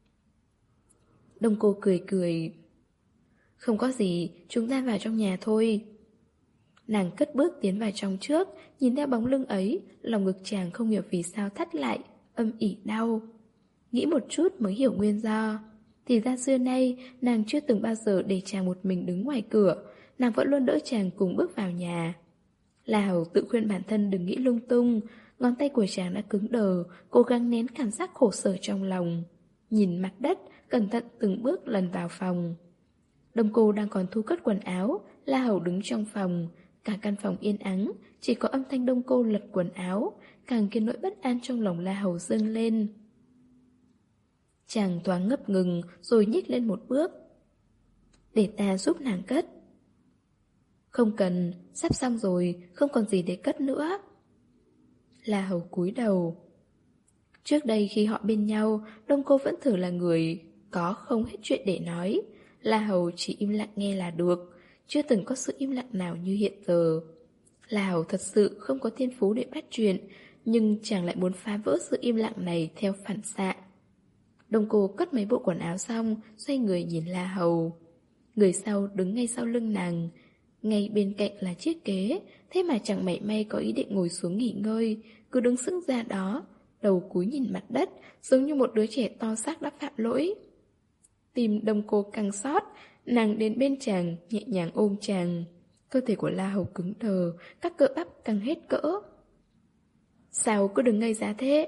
Đông Cô cười cười. Không có gì, chúng ta vào trong nhà thôi. Nàng cất bước tiến vào trong trước, nhìn theo bóng lưng ấy, lòng ngực chàng không hiểu vì sao thắt lại, âm ỉ đau. Nghĩ một chút mới hiểu nguyên do. Thì ra xưa nay, nàng chưa từng bao giờ để chàng một mình đứng ngoài cửa, nàng vẫn luôn đỡ chàng cùng bước vào nhà. La Hầu tự khuyên bản thân đừng nghĩ lung tung, ngón tay của chàng đã cứng đờ, cố gắng nén cảm giác khổ sở trong lòng. Nhìn mặt đất, cẩn thận từng bước lần vào phòng. Đông Cô đang còn thu cất quần áo, La Hầu đứng trong phòng. Cả căn phòng yên ắng, chỉ có âm thanh Đông Cô lật quần áo, càng khiến nỗi bất an trong lòng La Hầu dâng lên. Chàng thoáng ngập ngừng, rồi nhích lên một bước. Để ta giúp nàng cất. Không cần, sắp xong rồi, không còn gì để cất nữa. La Hầu cúi đầu. Trước đây khi họ bên nhau, Đông Cô vẫn thường là người có không hết chuyện để nói. La Hầu chỉ im lặng nghe là được, chưa từng có sự im lặng nào như hiện giờ. La Hầu thật sự không có thiên phú để bắt chuyện, nhưng chàng lại muốn phá vỡ sự im lặng này theo phản xạ. Đông Cô cất mấy bộ quần áo xong, xoay người nhìn La Hầu. Người sau đứng ngay sau lưng nàng, ngay bên cạnh là chiếc ghế, thế mà chẳng mảy may có ý định ngồi xuống nghỉ ngơi, cứ đứng sững ra đó, đầu cúi nhìn mặt đất, giống như một đứa trẻ to xác đã phạm lỗi. Tim Đông Cô căng xót, nàng đến bên chàng, nhẹ nhàng ôm chàng. Cơ thể của La Hầu cứng đờ, các cơ bắp căng hết cỡ. Sao cứ đừng ngây ra thế?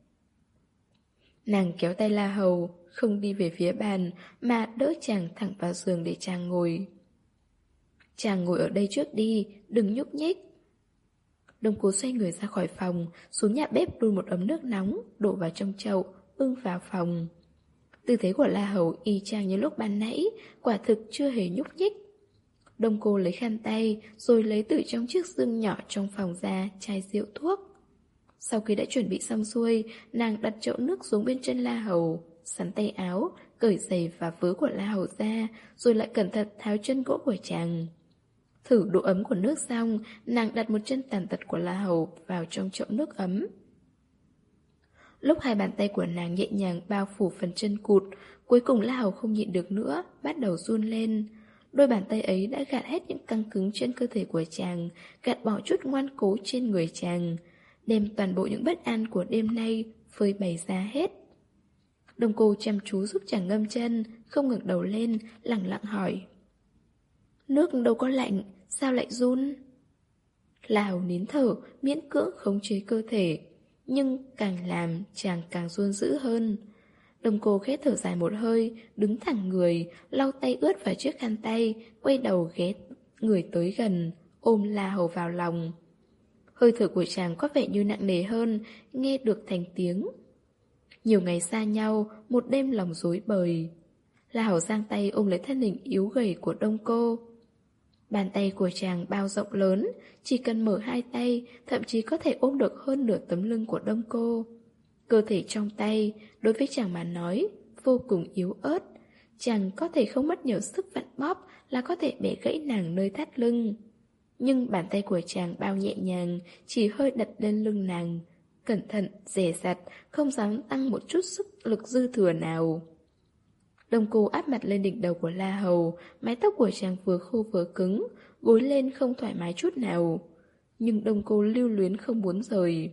Nàng kéo tay La Hầu, không đi về phía bàn, mà đỡ chàng thẳng vào giường để chàng ngồi. Chàng ngồi ở đây trước đi, đừng nhúc nhích. Đông Cô xoay người ra khỏi phòng, xuống nhà bếp đun một ấm nước nóng, đổ vào trong chậu, bưng vào phòng. Tư thế của La Hầu y chang như lúc ban nãy, quả thực chưa hề nhúc nhích. Đông Cô lấy khăn tay, rồi lấy từ trong chiếc dương nhỏ trong phòng ra chai rượu thuốc. Sau khi đã chuẩn bị xong xuôi, nàng đặt chậu nước xuống bên chân La Hầu, sắn tay áo, cởi giày và vớ của La Hầu ra, rồi lại cẩn thận tháo chân gỗ của chàng. Thử độ ấm của nước xong, nàng đặt một chân tàn tật của La Hầu vào trong chậu nước ấm. Lúc hai bàn tay của nàng nhẹ nhàng bao phủ phần chân cụt, cuối cùng La Hầu không nhịn được nữa, bắt đầu run lên. Đôi bàn tay ấy đã gạt hết những căng cứng trên cơ thể của chàng, gạt bỏ chút ngoan cố trên người chàng, đem toàn bộ những bất an của đêm nay phơi bày ra hết. Đông Cô chăm chú giúp chàng ngâm chân, không ngẩng đầu lên, lẳng lặng hỏi. Nước đâu có lạnh, sao lại run? La Hầu nín thở, miễn cưỡng khống chế cơ thể, nhưng càng làm chàng càng run dữ hơn. Đông cô khẽ thở dài một hơi, đứng thẳng người, lau tay ướt vào chiếc khăn tay, quay đầu ghé người tới gần, ôm La Hầu vào lòng. Hơi thở của chàng có vẻ như nặng nề hơn, nghe được thành tiếng. Nhiều ngày xa nhau, một đêm lòng rối bời. La Hầu giang tay ôm lấy thân hình yếu gầy của Đông cô. Bàn tay của chàng bao rộng lớn, chỉ cần mở hai tay, thậm chí có thể ôm được hơn nửa tấm lưng của Đông cô. Cơ thể trong tay, đối với chàng mà nói, vô cùng yếu ớt. Chàng có thể không mất nhiều sức vặn bóp là có thể bẻ gãy nàng nơi thắt lưng. Nhưng bàn tay của chàng bao nhẹ nhàng, chỉ hơi đặt lên lưng nàng. Cẩn thận, dè dặt, không dám tăng một chút sức lực dư thừa nào. Đông cô áp mặt lên đỉnh đầu của La Hầu, mái tóc của chàng vừa khô vừa cứng, gối lên không thoải mái chút nào. Nhưng Đông cô lưu luyến không muốn rời.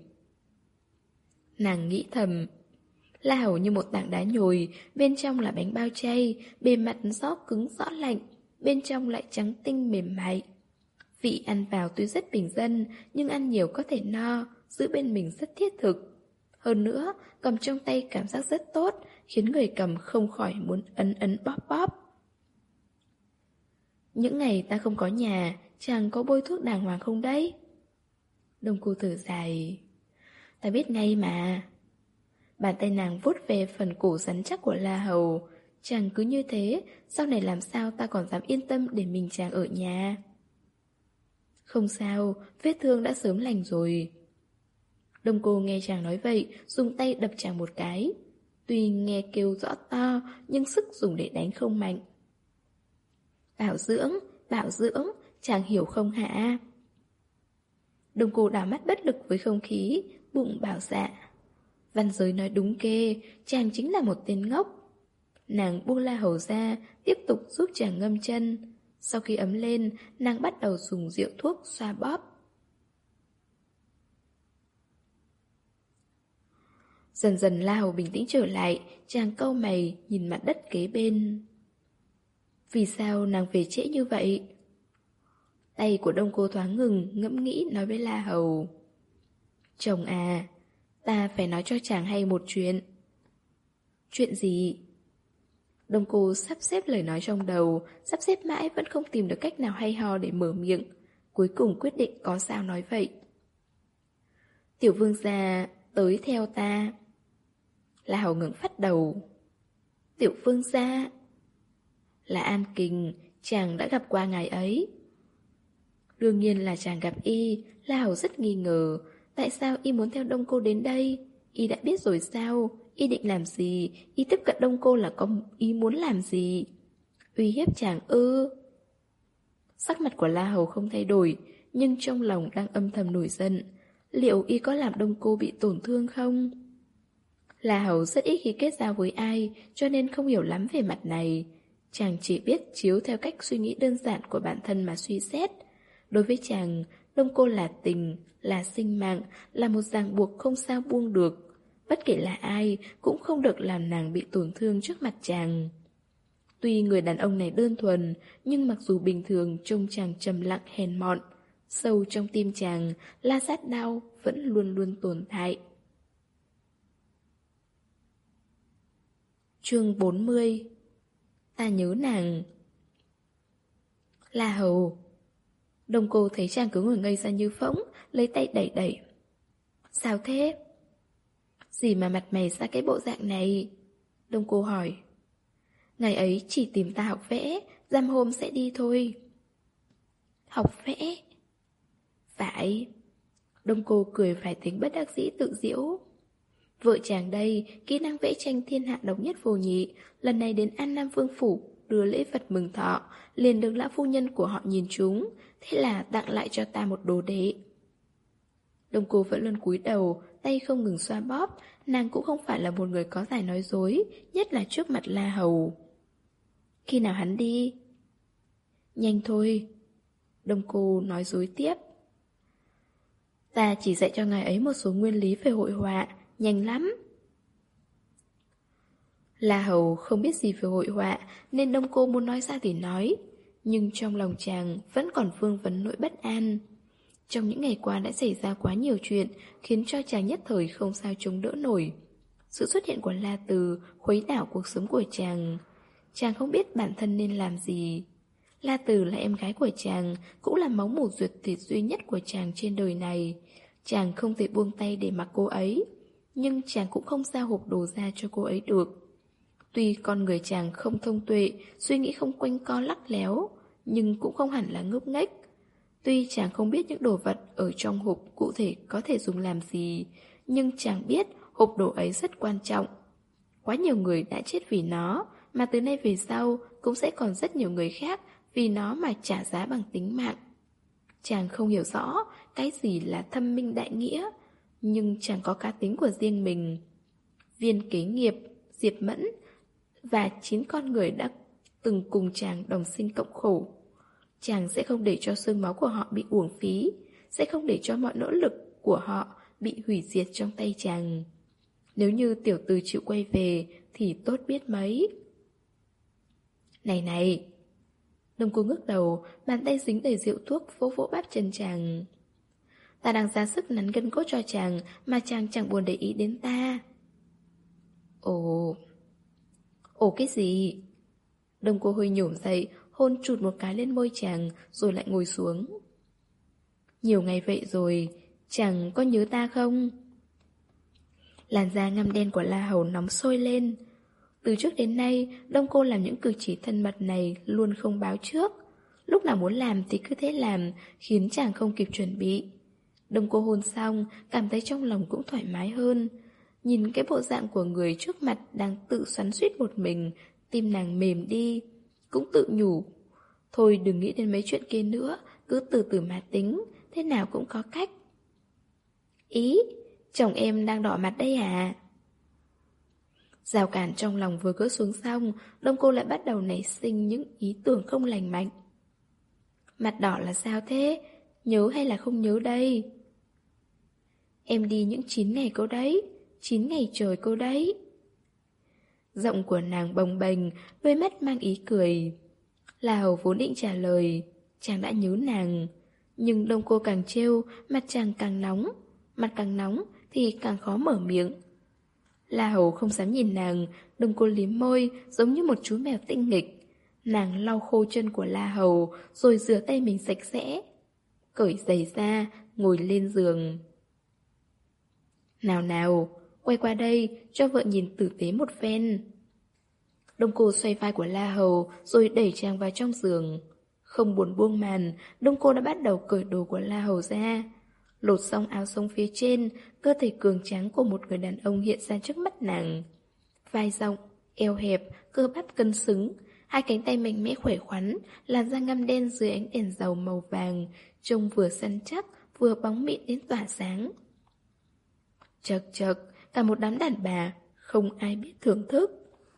Nàng nghĩ thầm, La Hầu như một tảng đá nhồi, bên trong là bánh bao chay, bề mặt rõ cứng rõ lạnh, bên trong lại trắng tinh mềm mại. Vị ăn vào tuy rất bình dân, nhưng ăn nhiều có thể no, giữ bên mình rất thiết thực. Hơn nữa, cầm trong tay cảm giác rất tốt, khiến người cầm không khỏi muốn ấn ấn bóp bóp. Những ngày ta không có nhà, chàng có bôi thuốc đàng hoàng không đấy? Đông cô thở dài. Ta biết ngay mà. Bàn tay nàng vuốt về phần cổ rắn chắc của La Hầu. Chàng cứ như thế, sau này làm sao ta còn dám yên tâm để mình chàng ở nhà? Không sao, vết thương đã sớm lành rồi. Đông cô nghe chàng nói vậy, dùng tay đập chàng một cái. Tuy nghe kêu rõ to, nhưng sức dùng để đánh không mạnh. Bảo dưỡng, bảo dưỡng, chàng hiểu không hả? Đông cô đảo mắt bất lực với không khí, bụng bảo dạ. Văn giới nói đúng kê, chàng chính là một tên ngốc. Nàng buông La Hầu ra, tiếp tục giúp chàng ngâm chân. Sau khi ấm lên, nàng bắt đầu dùng rượu thuốc xoa bóp. Dần dần La Hầu bình tĩnh trở lại, chàng cau mày nhìn mặt đất kế bên. Vì sao nàng về trễ như vậy? Tay của Đông cô thoáng ngừng, ngẫm nghĩ nói với La Hầu. Chồng à, ta phải nói cho chàng hay một chuyện. Chuyện gì? Đông cô sắp xếp lời nói trong đầu, sắp xếp mãi vẫn không tìm được cách nào hay ho để mở miệng. Cuối cùng quyết định có sao nói vậy. Tiểu vương gia tới theo ta. La Hầu ngẩng phát đầu. Tiểu vương gia là An Kình, chàng đã gặp qua ngài ấy. Đương nhiên là chàng gặp y. La Hầu rất nghi ngờ. Tại sao y muốn theo Đông cô đến đây? Y đã biết rồi sao? Y định làm gì? Y tiếp cận Đông cô là có ý muốn làm gì? Uy hiếp chàng ư? Sắc mặt của La Hầu không thay đổi, nhưng trong lòng đang âm thầm nổi giận. Liệu y có làm Đông cô bị tổn thương không? La Hầu rất ít khi kết giao với ai, cho nên không hiểu lắm về mặt này. Chàng chỉ biết chiếu theo cách suy nghĩ đơn giản của bản thân mà suy xét. Đối với chàng, Đông cô là tình, là sinh mạng, là một ràng buộc không sao buông được. Bất kể là ai, cũng không được làm nàng bị tổn thương trước mặt chàng. Tuy người đàn ông này đơn thuần, nhưng mặc dù bình thường trông chàng trầm lặng hèn mọn, sâu trong tim chàng, la sát đau vẫn luôn luôn tồn tại. Chương bốn mươi. Ta nhớ nàng. La Hầu. Đông cô thấy chàng cứ ngồi ngây ra như phỗng, lấy tay đẩy đẩy. Sao thế? Gì mà mặt mày ra cái bộ dạng này? Đông cô hỏi. Ngày ấy chỉ tìm ta học vẽ, dăm hôm sẽ đi thôi. Học vẽ? Phải. Đông cô cười vài tiếng bất đắc dĩ tự giễu. Vợ chàng đây, kỹ năng vẽ tranh thiên hạ độc nhất vô nhị, lần này đến An Nam Vương Phủ, đưa lễ vật mừng thọ, liền được lão phu nhân của họ nhìn trúng, thế là tặng lại cho ta một đồ đệ. Đông cô vẫn luôn cúi đầu, tay không ngừng xoa bóp, nàng cũng không phải là một người có tài nói dối, nhất là trước mặt La Hầu. Khi nào hắn đi? Nhanh thôi. Đông cô nói dối tiếp. Ta chỉ dạy cho ngài ấy một số nguyên lý về hội họa, nhanh lắm. La Hầu không biết gì về hội họa, nên Đông cô muốn nói ra thì nói, nhưng trong lòng chàng vẫn còn vương vấn nỗi bất an. Trong những ngày qua đã xảy ra quá nhiều chuyện, khiến cho chàng nhất thời không sao chống đỡ nổi. Sự xuất hiện của La Từ khuấy đảo cuộc sống của chàng. Chàng không biết bản thân nên làm gì. La Từ là em gái của chàng, cũng là máu mủ ruột thịt duy nhất của chàng trên đời này. Chàng không thể buông tay để mặc cô ấy, nhưng chàng cũng không giao hộp đồ ra cho cô ấy được. Tuy con người chàng không thông tuệ, suy nghĩ không quanh co lắc léo, nhưng cũng không hẳn là ngốc nghếch. Tuy chàng không biết những đồ vật ở trong hộp cụ thể có thể dùng làm gì, nhưng chàng biết hộp đồ ấy rất quan trọng. Quá nhiều người đã chết vì nó, mà từ nay về sau cũng sẽ còn rất nhiều người khác vì nó mà trả giá bằng tính mạng. Chàng không hiểu rõ cái gì là thâm minh đại nghĩa, nhưng chàng có cá tính của riêng mình. Viên kế nghiệp, Diệp Mẫn và chín con người đã từng cùng chàng đồng sinh cộng khổ. Chàng sẽ không để cho xương máu của họ bị uổng phí, sẽ không để cho mọi nỗ lực của họ bị hủy diệt trong tay chàng. Nếu như tiểu tử chịu quay về thì tốt biết mấy. Này này! Đông cô ngước đầu, bàn tay dính đầy rượu thuốc vỗ vỗ bắp chân chàng. Ta đang ra sức nắn gân cốt cho chàng, mà chàng chẳng buồn để ý đến ta. Ồ... Ồ cái gì? Đông cô hơi nhổm dậy, hôn chụt một cái lên môi chàng, rồi lại ngồi xuống. Nhiều ngày vậy rồi, chàng có nhớ ta không? Làn da ngăm đen của La Hầu nóng sôi lên. Từ trước đến nay, Đông cô làm những cử chỉ thân mật này luôn không báo trước. Lúc nào muốn làm thì cứ thế làm, khiến chàng không kịp chuẩn bị. Đông cô hôn xong, cảm thấy trong lòng cũng thoải mái hơn. Nhìn cái bộ dạng của người trước mặt đang tự xoắn xuýt một mình, tim nàng mềm đi, cũng tự nhủ. Thôi đừng nghĩ đến mấy chuyện kia nữa, cứ từ từ mà tính, thế nào cũng có cách. Ý, chồng em đang đỏ mặt đây à? Rào cản trong lòng vừa gỡ xuống xong, Đông cô lại bắt đầu nảy sinh những ý tưởng không lành mạnh. Mặt đỏ là sao thế? Nhớ hay là không nhớ đây? Em đi những chín ngày cô đấy, chín ngày trời cô đấy. Giọng của nàng bồng bềnh, đôi mắt mang ý cười. La Hầu vốn định trả lời, chàng đã nhớ nàng. Nhưng Đông cô càng trêu, mặt chàng càng nóng. Mặt càng nóng thì càng khó mở miệng. La Hầu không dám nhìn nàng, Đông cô liếm môi giống như một chú mèo tinh nghịch. Nàng lau khô chân của La Hầu, rồi rửa tay mình sạch sẽ. Cởi giày ra, ngồi lên giường. Nào nào, quay qua đây, cho vợ nhìn tử tế một phen. Đông cô xoay vai của La Hầu, rồi đẩy chàng vào trong giường. Không buồn buông màn, Đông cô đã bắt đầu cởi đồ của La Hầu ra. Lột xong áo sống phía trên, cơ thể cường tráng của một người đàn ông hiện ra trước mắt nàng. Vai rộng, eo hẹp, cơ bắp cân xứng, hai cánh tay mạnh mẽ khỏe khoắn, làn da ngăm đen dưới ánh đèn dầu màu vàng, trông vừa săn chắc, vừa bóng mịn đến tỏa sáng. Chật chật, cả một đám đàn bà, không ai biết thưởng thức.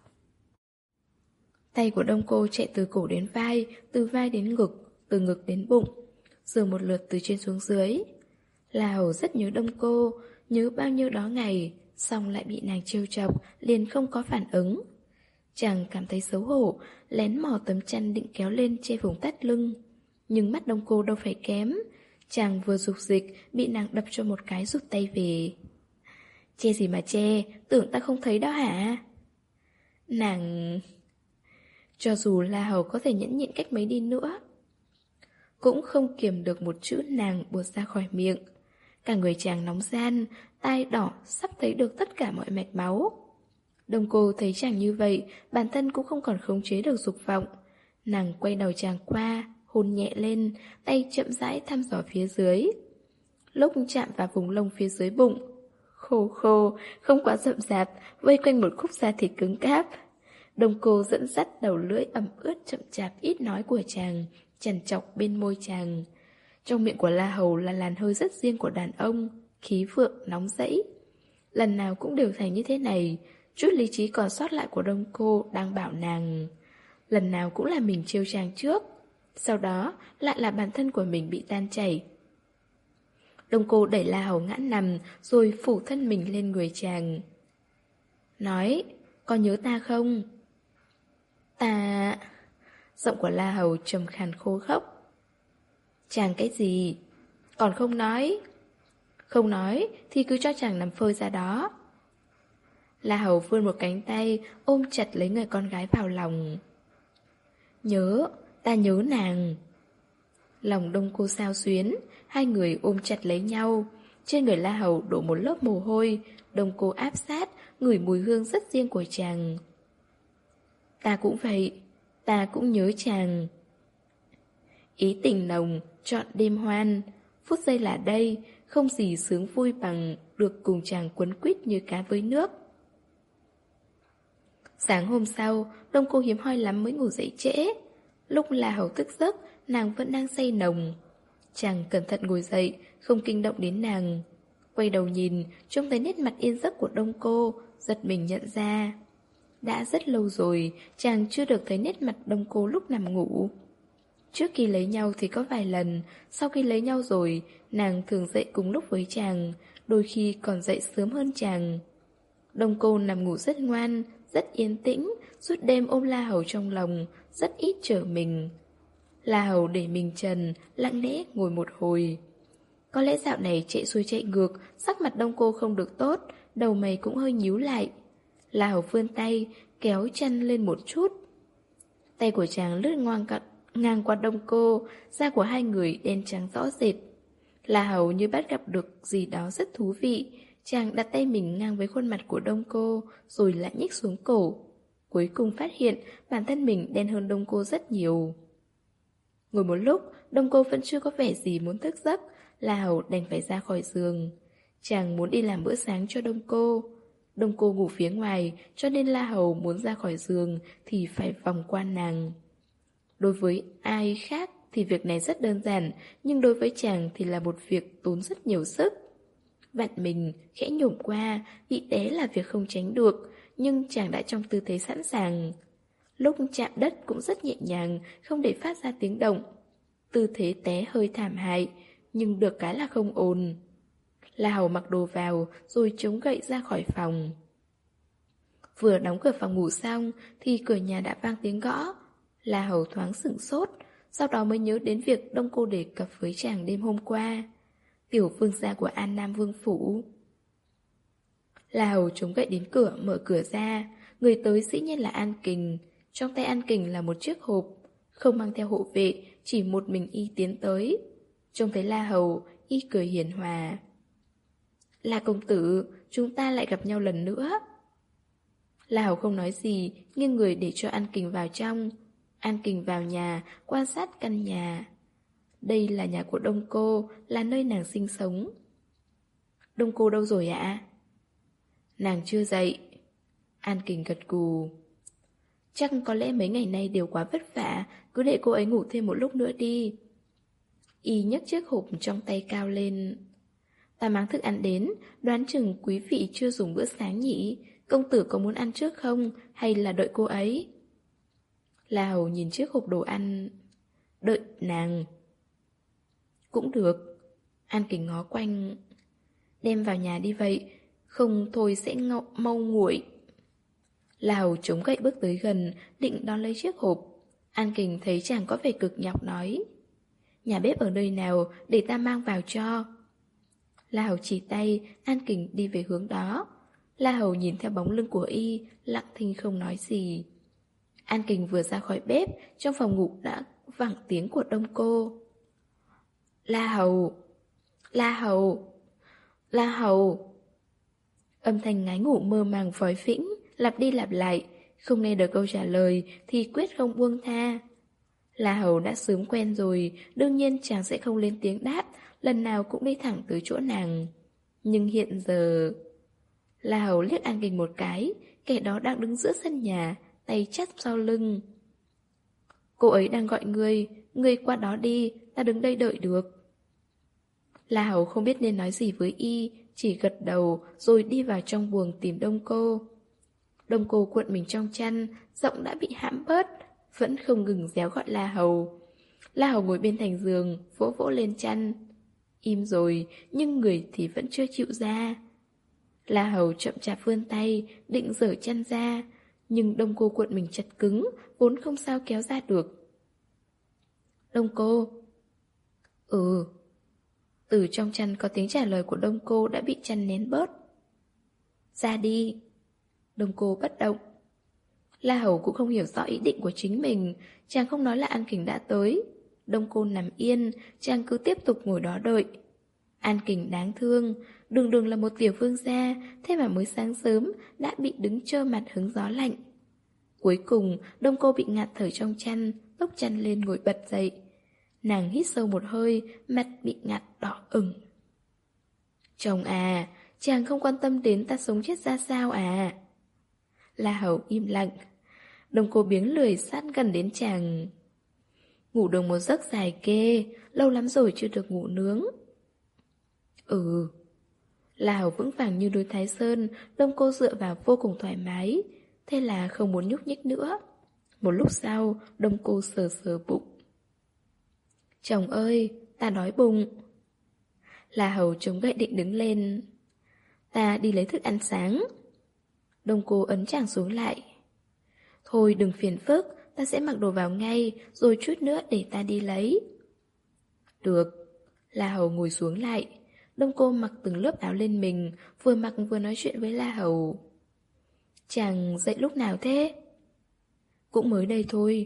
Tay của Đông cô chạy từ cổ đến vai, từ vai đến ngực, từ ngực đến bụng, rồi một lượt từ trên xuống dưới. La Hầu rất nhớ Đông cô, nhớ bao nhiêu đó ngày, xong lại bị nàng trêu chọc, liền không có phản ứng. Chàng cảm thấy xấu hổ, lén mò tấm chăn định kéo lên che vùng thắt lưng. Nhưng mắt Đông cô đâu phải kém, chàng vừa dục dịch, bị nàng đập cho một cái rút tay về. Che gì mà che, tưởng ta không thấy đó hả? Nàng... Cho dù La Hầu có thể nhẫn nhịn cách mấy đi nữa, cũng không kiềm được một chữ nàng buột ra khỏi miệng. Cả người chàng nóng gian, tai đỏ, sắp thấy được tất cả mọi mạch máu. Đông cô thấy chàng như vậy, bản thân cũng không còn khống chế được dục vọng. Nàng quay đầu chàng qua, hôn nhẹ lên, tay chậm rãi thăm dò phía dưới. Lúc chạm vào vùng lông phía dưới bụng, khô khô, không quá rậm rạp, vây quanh một khúc da thịt cứng cáp. Đông cô dẫn dắt đầu lưỡi ẩm ướt chậm chạp ít nói của chàng, chằn chọc bên môi chàng. Trong miệng của La Hầu là làn hơi rất riêng của đàn ông, khí vượng, nóng rẫy. Lần nào cũng đều thành như thế này, chút lý trí còn sót lại của Đông cô đang bảo nàng. Lần nào cũng là mình trêu chàng trước, sau đó lại là bản thân của mình bị tan chảy. Đông cô đẩy La Hầu ngã nằm, rồi phủ thân mình lên người chàng. Nói, có nhớ ta không? Ta... Giọng của La Hầu trầm khàn khô khốc. Chàng cái gì? Còn không nói? Không nói thì cứ cho chàng nằm phơi ra đó. La Hầu vươn một cánh tay, ôm chặt lấy người con gái vào lòng. Nhớ, ta nhớ nàng. Lòng Đông Cô xao xuyến, hai người ôm chặt lấy nhau. Trên người La Hầu đổ một lớp mồ hôi, Đông Cô áp sát, ngửi mùi hương rất riêng của chàng. Ta cũng vậy, ta cũng nhớ chàng. Ý tình nồng, trọn đêm hoan. Phút giây là đây, không gì sướng vui bằng được cùng chàng quấn quýt như cá với nước. Sáng hôm sau, Đông Cô hiếm hoi lắm mới ngủ dậy trễ. Lúc La Hầu thức giấc, nàng vẫn đang say nồng. Chàng cẩn thận ngồi dậy, không kinh động đến nàng. Quay đầu nhìn, trông thấy nét mặt yên giấc của Đông Cô, giật mình nhận ra. Đã rất lâu rồi, chàng chưa được thấy nét mặt Đông Cô lúc nằm ngủ. Trước khi lấy nhau thì có vài lần, sau khi lấy nhau rồi, nàng thường dậy cùng lúc với chàng, đôi khi còn dậy sớm hơn chàng. Đông Cô nằm ngủ rất ngoan, rất yên tĩnh, suốt đêm ôm La Hầu trong lòng, rất ít trở mình. La Hầu để mình trần, lặng lẽ ngồi một hồi. Có lẽ dạo này chạy xuôi chạy ngược, sắc mặt Đông Cô không được tốt, đầu mày cũng hơi nhíu lại. La Hầu vươn tay, kéo chăn lên một chút. Tay của chàng lướt ngoan cận, ngang qua Đông Cô, da của hai người đen trắng rõ rệt. La Hầu như bắt gặp được gì đó rất thú vị. Chàng đặt tay mình ngang với khuôn mặt của Đông Cô, rồi lại nhích xuống cổ. Cuối cùng phát hiện bản thân mình đen hơn Đông Cô rất nhiều. Ngồi một lúc, Đông Cô vẫn chưa có vẻ gì muốn thức giấc. La Hầu đành phải ra khỏi giường. Chàng muốn đi làm bữa sáng cho Đông Cô. Đông Cô ngủ phía ngoài, cho nên La Hầu muốn ra khỏi giường thì phải vòng qua nàng. Đối với ai khác thì việc này rất đơn giản, nhưng đối với chàng thì là một việc tốn rất nhiều sức. Vặn mình, khẽ nhổm qua, bị té là việc không tránh được, nhưng chàng đã trong tư thế sẵn sàng. Lúc chạm đất cũng rất nhẹ nhàng, không để phát ra tiếng động. Tư thế té hơi thảm hại, nhưng được cái là không ồn. La Hầu mặc đồ vào, rồi chống gậy ra khỏi phòng. Vừa đóng cửa phòng ngủ xong, thì cửa nhà đã vang tiếng gõ. La Hầu thoáng sửng sốt, sau đó mới nhớ đến việc Đông Cô đề cập với chàng đêm hôm qua. Tiểu vương gia của An Nam Vương Phủ. La Hầu chống gậy đến cửa, mở cửa ra. Người tới dĩ nhiên là An Kình. Trong tay An Kình là một chiếc hộp, không mang theo hộ vệ, chỉ một mình y tiến tới. Trông thấy La Hầu, y cười hiền hòa. La công tử, chúng ta lại gặp nhau lần nữa. La Hầu không nói gì, nghiêng người để cho An Kình vào trong. An Kình vào nhà, quan sát căn nhà. Đây là nhà của Đông Cô, là nơi nàng sinh sống. Đông Cô đâu rồi ạ? Nàng chưa dậy. An Kình gật gù. Chắc có lẽ mấy ngày nay đều quá vất vả, cứ để cô ấy ngủ thêm một lúc nữa đi. Y nhấc chiếc hộp trong tay cao lên. Ta mang thức ăn đến, đoán chừng quý vị chưa dùng bữa sáng nhỉ? Công tử có muốn ăn trước không, hay là đợi cô ấy? La Hầu nhìn chiếc hộp đồ ăn. Đợi nàng. Cũng được. An Kình ngó quanh. Đem vào nhà đi vậy, không thôi sẽ ngậu, mau nguội. La Hầu chống gậy bước tới gần, định đón lấy chiếc hộp. An Kình thấy chàng có vẻ cực nhọc nói. Nhà bếp ở nơi nào, để ta mang vào cho. La Hầu chỉ tay, An Kình đi về hướng đó. La Hầu nhìn theo bóng lưng của y, lặng thinh không nói gì. An Kình vừa ra khỏi bếp, trong phòng ngủ đã vẳng tiếng của Đông Cô. La Hầu! La Hầu! La Hầu! Âm thanh ngái ngủ mơ màng vói vĩnh, lặp đi lặp lại, không nghe được câu trả lời thì quyết không buông tha. La Hầu đã sớm quen rồi, đương nhiên chàng sẽ không lên tiếng đáp, lần nào cũng đi thẳng tới chỗ nàng. Nhưng hiện giờ... La Hầu liếc An Kình một cái, kẻ đó đang đứng giữa sân nhà, tay chắp sau lưng. Cô ấy đang gọi ngươi, ngươi qua đó đi, ta đứng đây đợi được. La Hầu không biết nên nói gì với y, chỉ gật đầu rồi đi vào trong buồng tìm Đông Cô. Đông Cô cuộn mình trong chăn, giọng đã bị hãm bớt, vẫn không ngừng réo gọi La Hầu. La Hầu ngồi bên thành giường, vỗ vỗ lên chăn. Im rồi, nhưng người thì vẫn chưa chịu ra. La Hầu chậm chạp vươn tay, định giở chăn ra, nhưng Đông Cô cuộn mình chặt cứng, vốn không sao kéo ra được. Đông Cô. Ừ. Từ trong chăn có tiếng trả lời của Đông Cô đã bị chăn nén bớt. Ra đi. Đông Cô bất động. La Hầu cũng không hiểu rõ ý định của chính mình. Chàng không nói là An Kình đã tới. Đông Cô nằm yên, chàng cứ tiếp tục ngồi đó đợi. An Kình đáng thương, đường đường là một tiểu vương gia, thế mà mới sáng sớm đã bị đứng trơ mặt hứng gió lạnh. Cuối cùng, Đông Cô bị ngạt thở trong chăn, tốc chăn lên ngồi bật dậy. Nàng hít sâu một hơi, mặt bị ngạt đỏ ửng. Chồng à, chàng không quan tâm đến ta sống chết ra sao à? La Hầu im lặng. Đông Cô biếng lười sát gần đến chàng. Ngủ được một giấc dài kê, lâu lắm rồi chưa được ngủ nướng. Ừ. La Hầu vững vàng như núi Thái Sơn, Đông Cô dựa vào vô cùng thoải mái, thế là không muốn nhúc nhích nữa. Một lúc sau, Đông Cô sờ sờ bụng. Chồng ơi, ta đói bụng. La Hầu chống gậy định đứng lên. Ta đi lấy thức ăn sáng. Đông Cô ấn chàng xuống lại. Thôi đừng phiền phức, ta sẽ mặc đồ vào ngay, rồi chút nữa để ta đi lấy. Được. La Hầu ngồi xuống lại. Đông Cô mặc từng lớp áo lên mình, vừa mặc vừa nói chuyện với La Hầu. Chàng dậy lúc nào thế? Cũng mới đây thôi.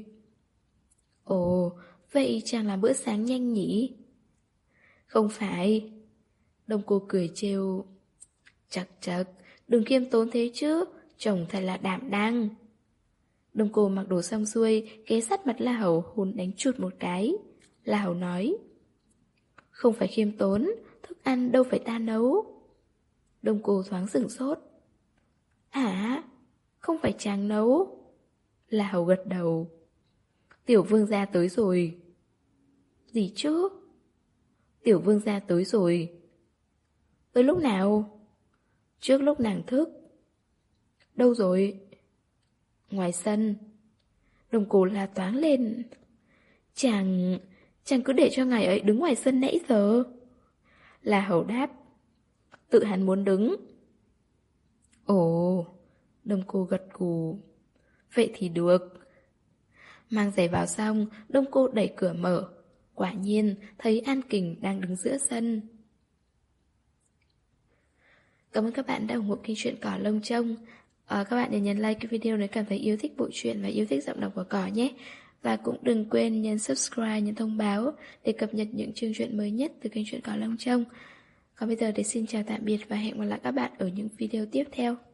Ồ, vậy chàng làm bữa sáng nhanh nhỉ? Không phải. Đông Cô cười trêu. Chật chật, đừng khiêm tốn thế chứ, chồng thật là đảm đang. Đông Cô mặc đồ xong xuôi, ghé sát mặt La Hầu hôn đánh chụt một cái. La Hầu nói. Không phải khiêm tốn, thức ăn đâu phải ta nấu. Đông Cô thoáng sửng sốt. À, không phải chàng nấu. La Hầu gật đầu. Tiểu vương gia tới rồi. Gì chứ? Tiểu vương gia tới rồi. Tới lúc nào? Trước lúc nàng thức. Đâu rồi? Ngoài sân. Đông Cô la toáng lên. Chàng... Chàng cứ để cho ngài ấy đứng ngoài sân nãy giờ. La Hầu đáp. Tự hắn muốn đứng. Ồ. Đông Cô gật gù. Vậy thì được. Mang giày vào xong, Đông Cô đẩy cửa mở. Quả nhiên thấy An Kình đang đứng giữa sân. Cảm ơn các bạn đã ủng hộ kênh truyện Cỏ Lông Trông. à, Các bạn nhớ nhấn like cái video nếu cảm thấy yêu thích bộ truyện và yêu thích giọng đọc của Cỏ nhé. Và cũng đừng quên nhấn subscribe, nhấn thông báo để cập nhật những chương truyện mới nhất từ kênh truyện Cỏ Lông Trông. Còn bây giờ thì xin chào tạm biệt và hẹn gặp lại các bạn ở những video tiếp theo.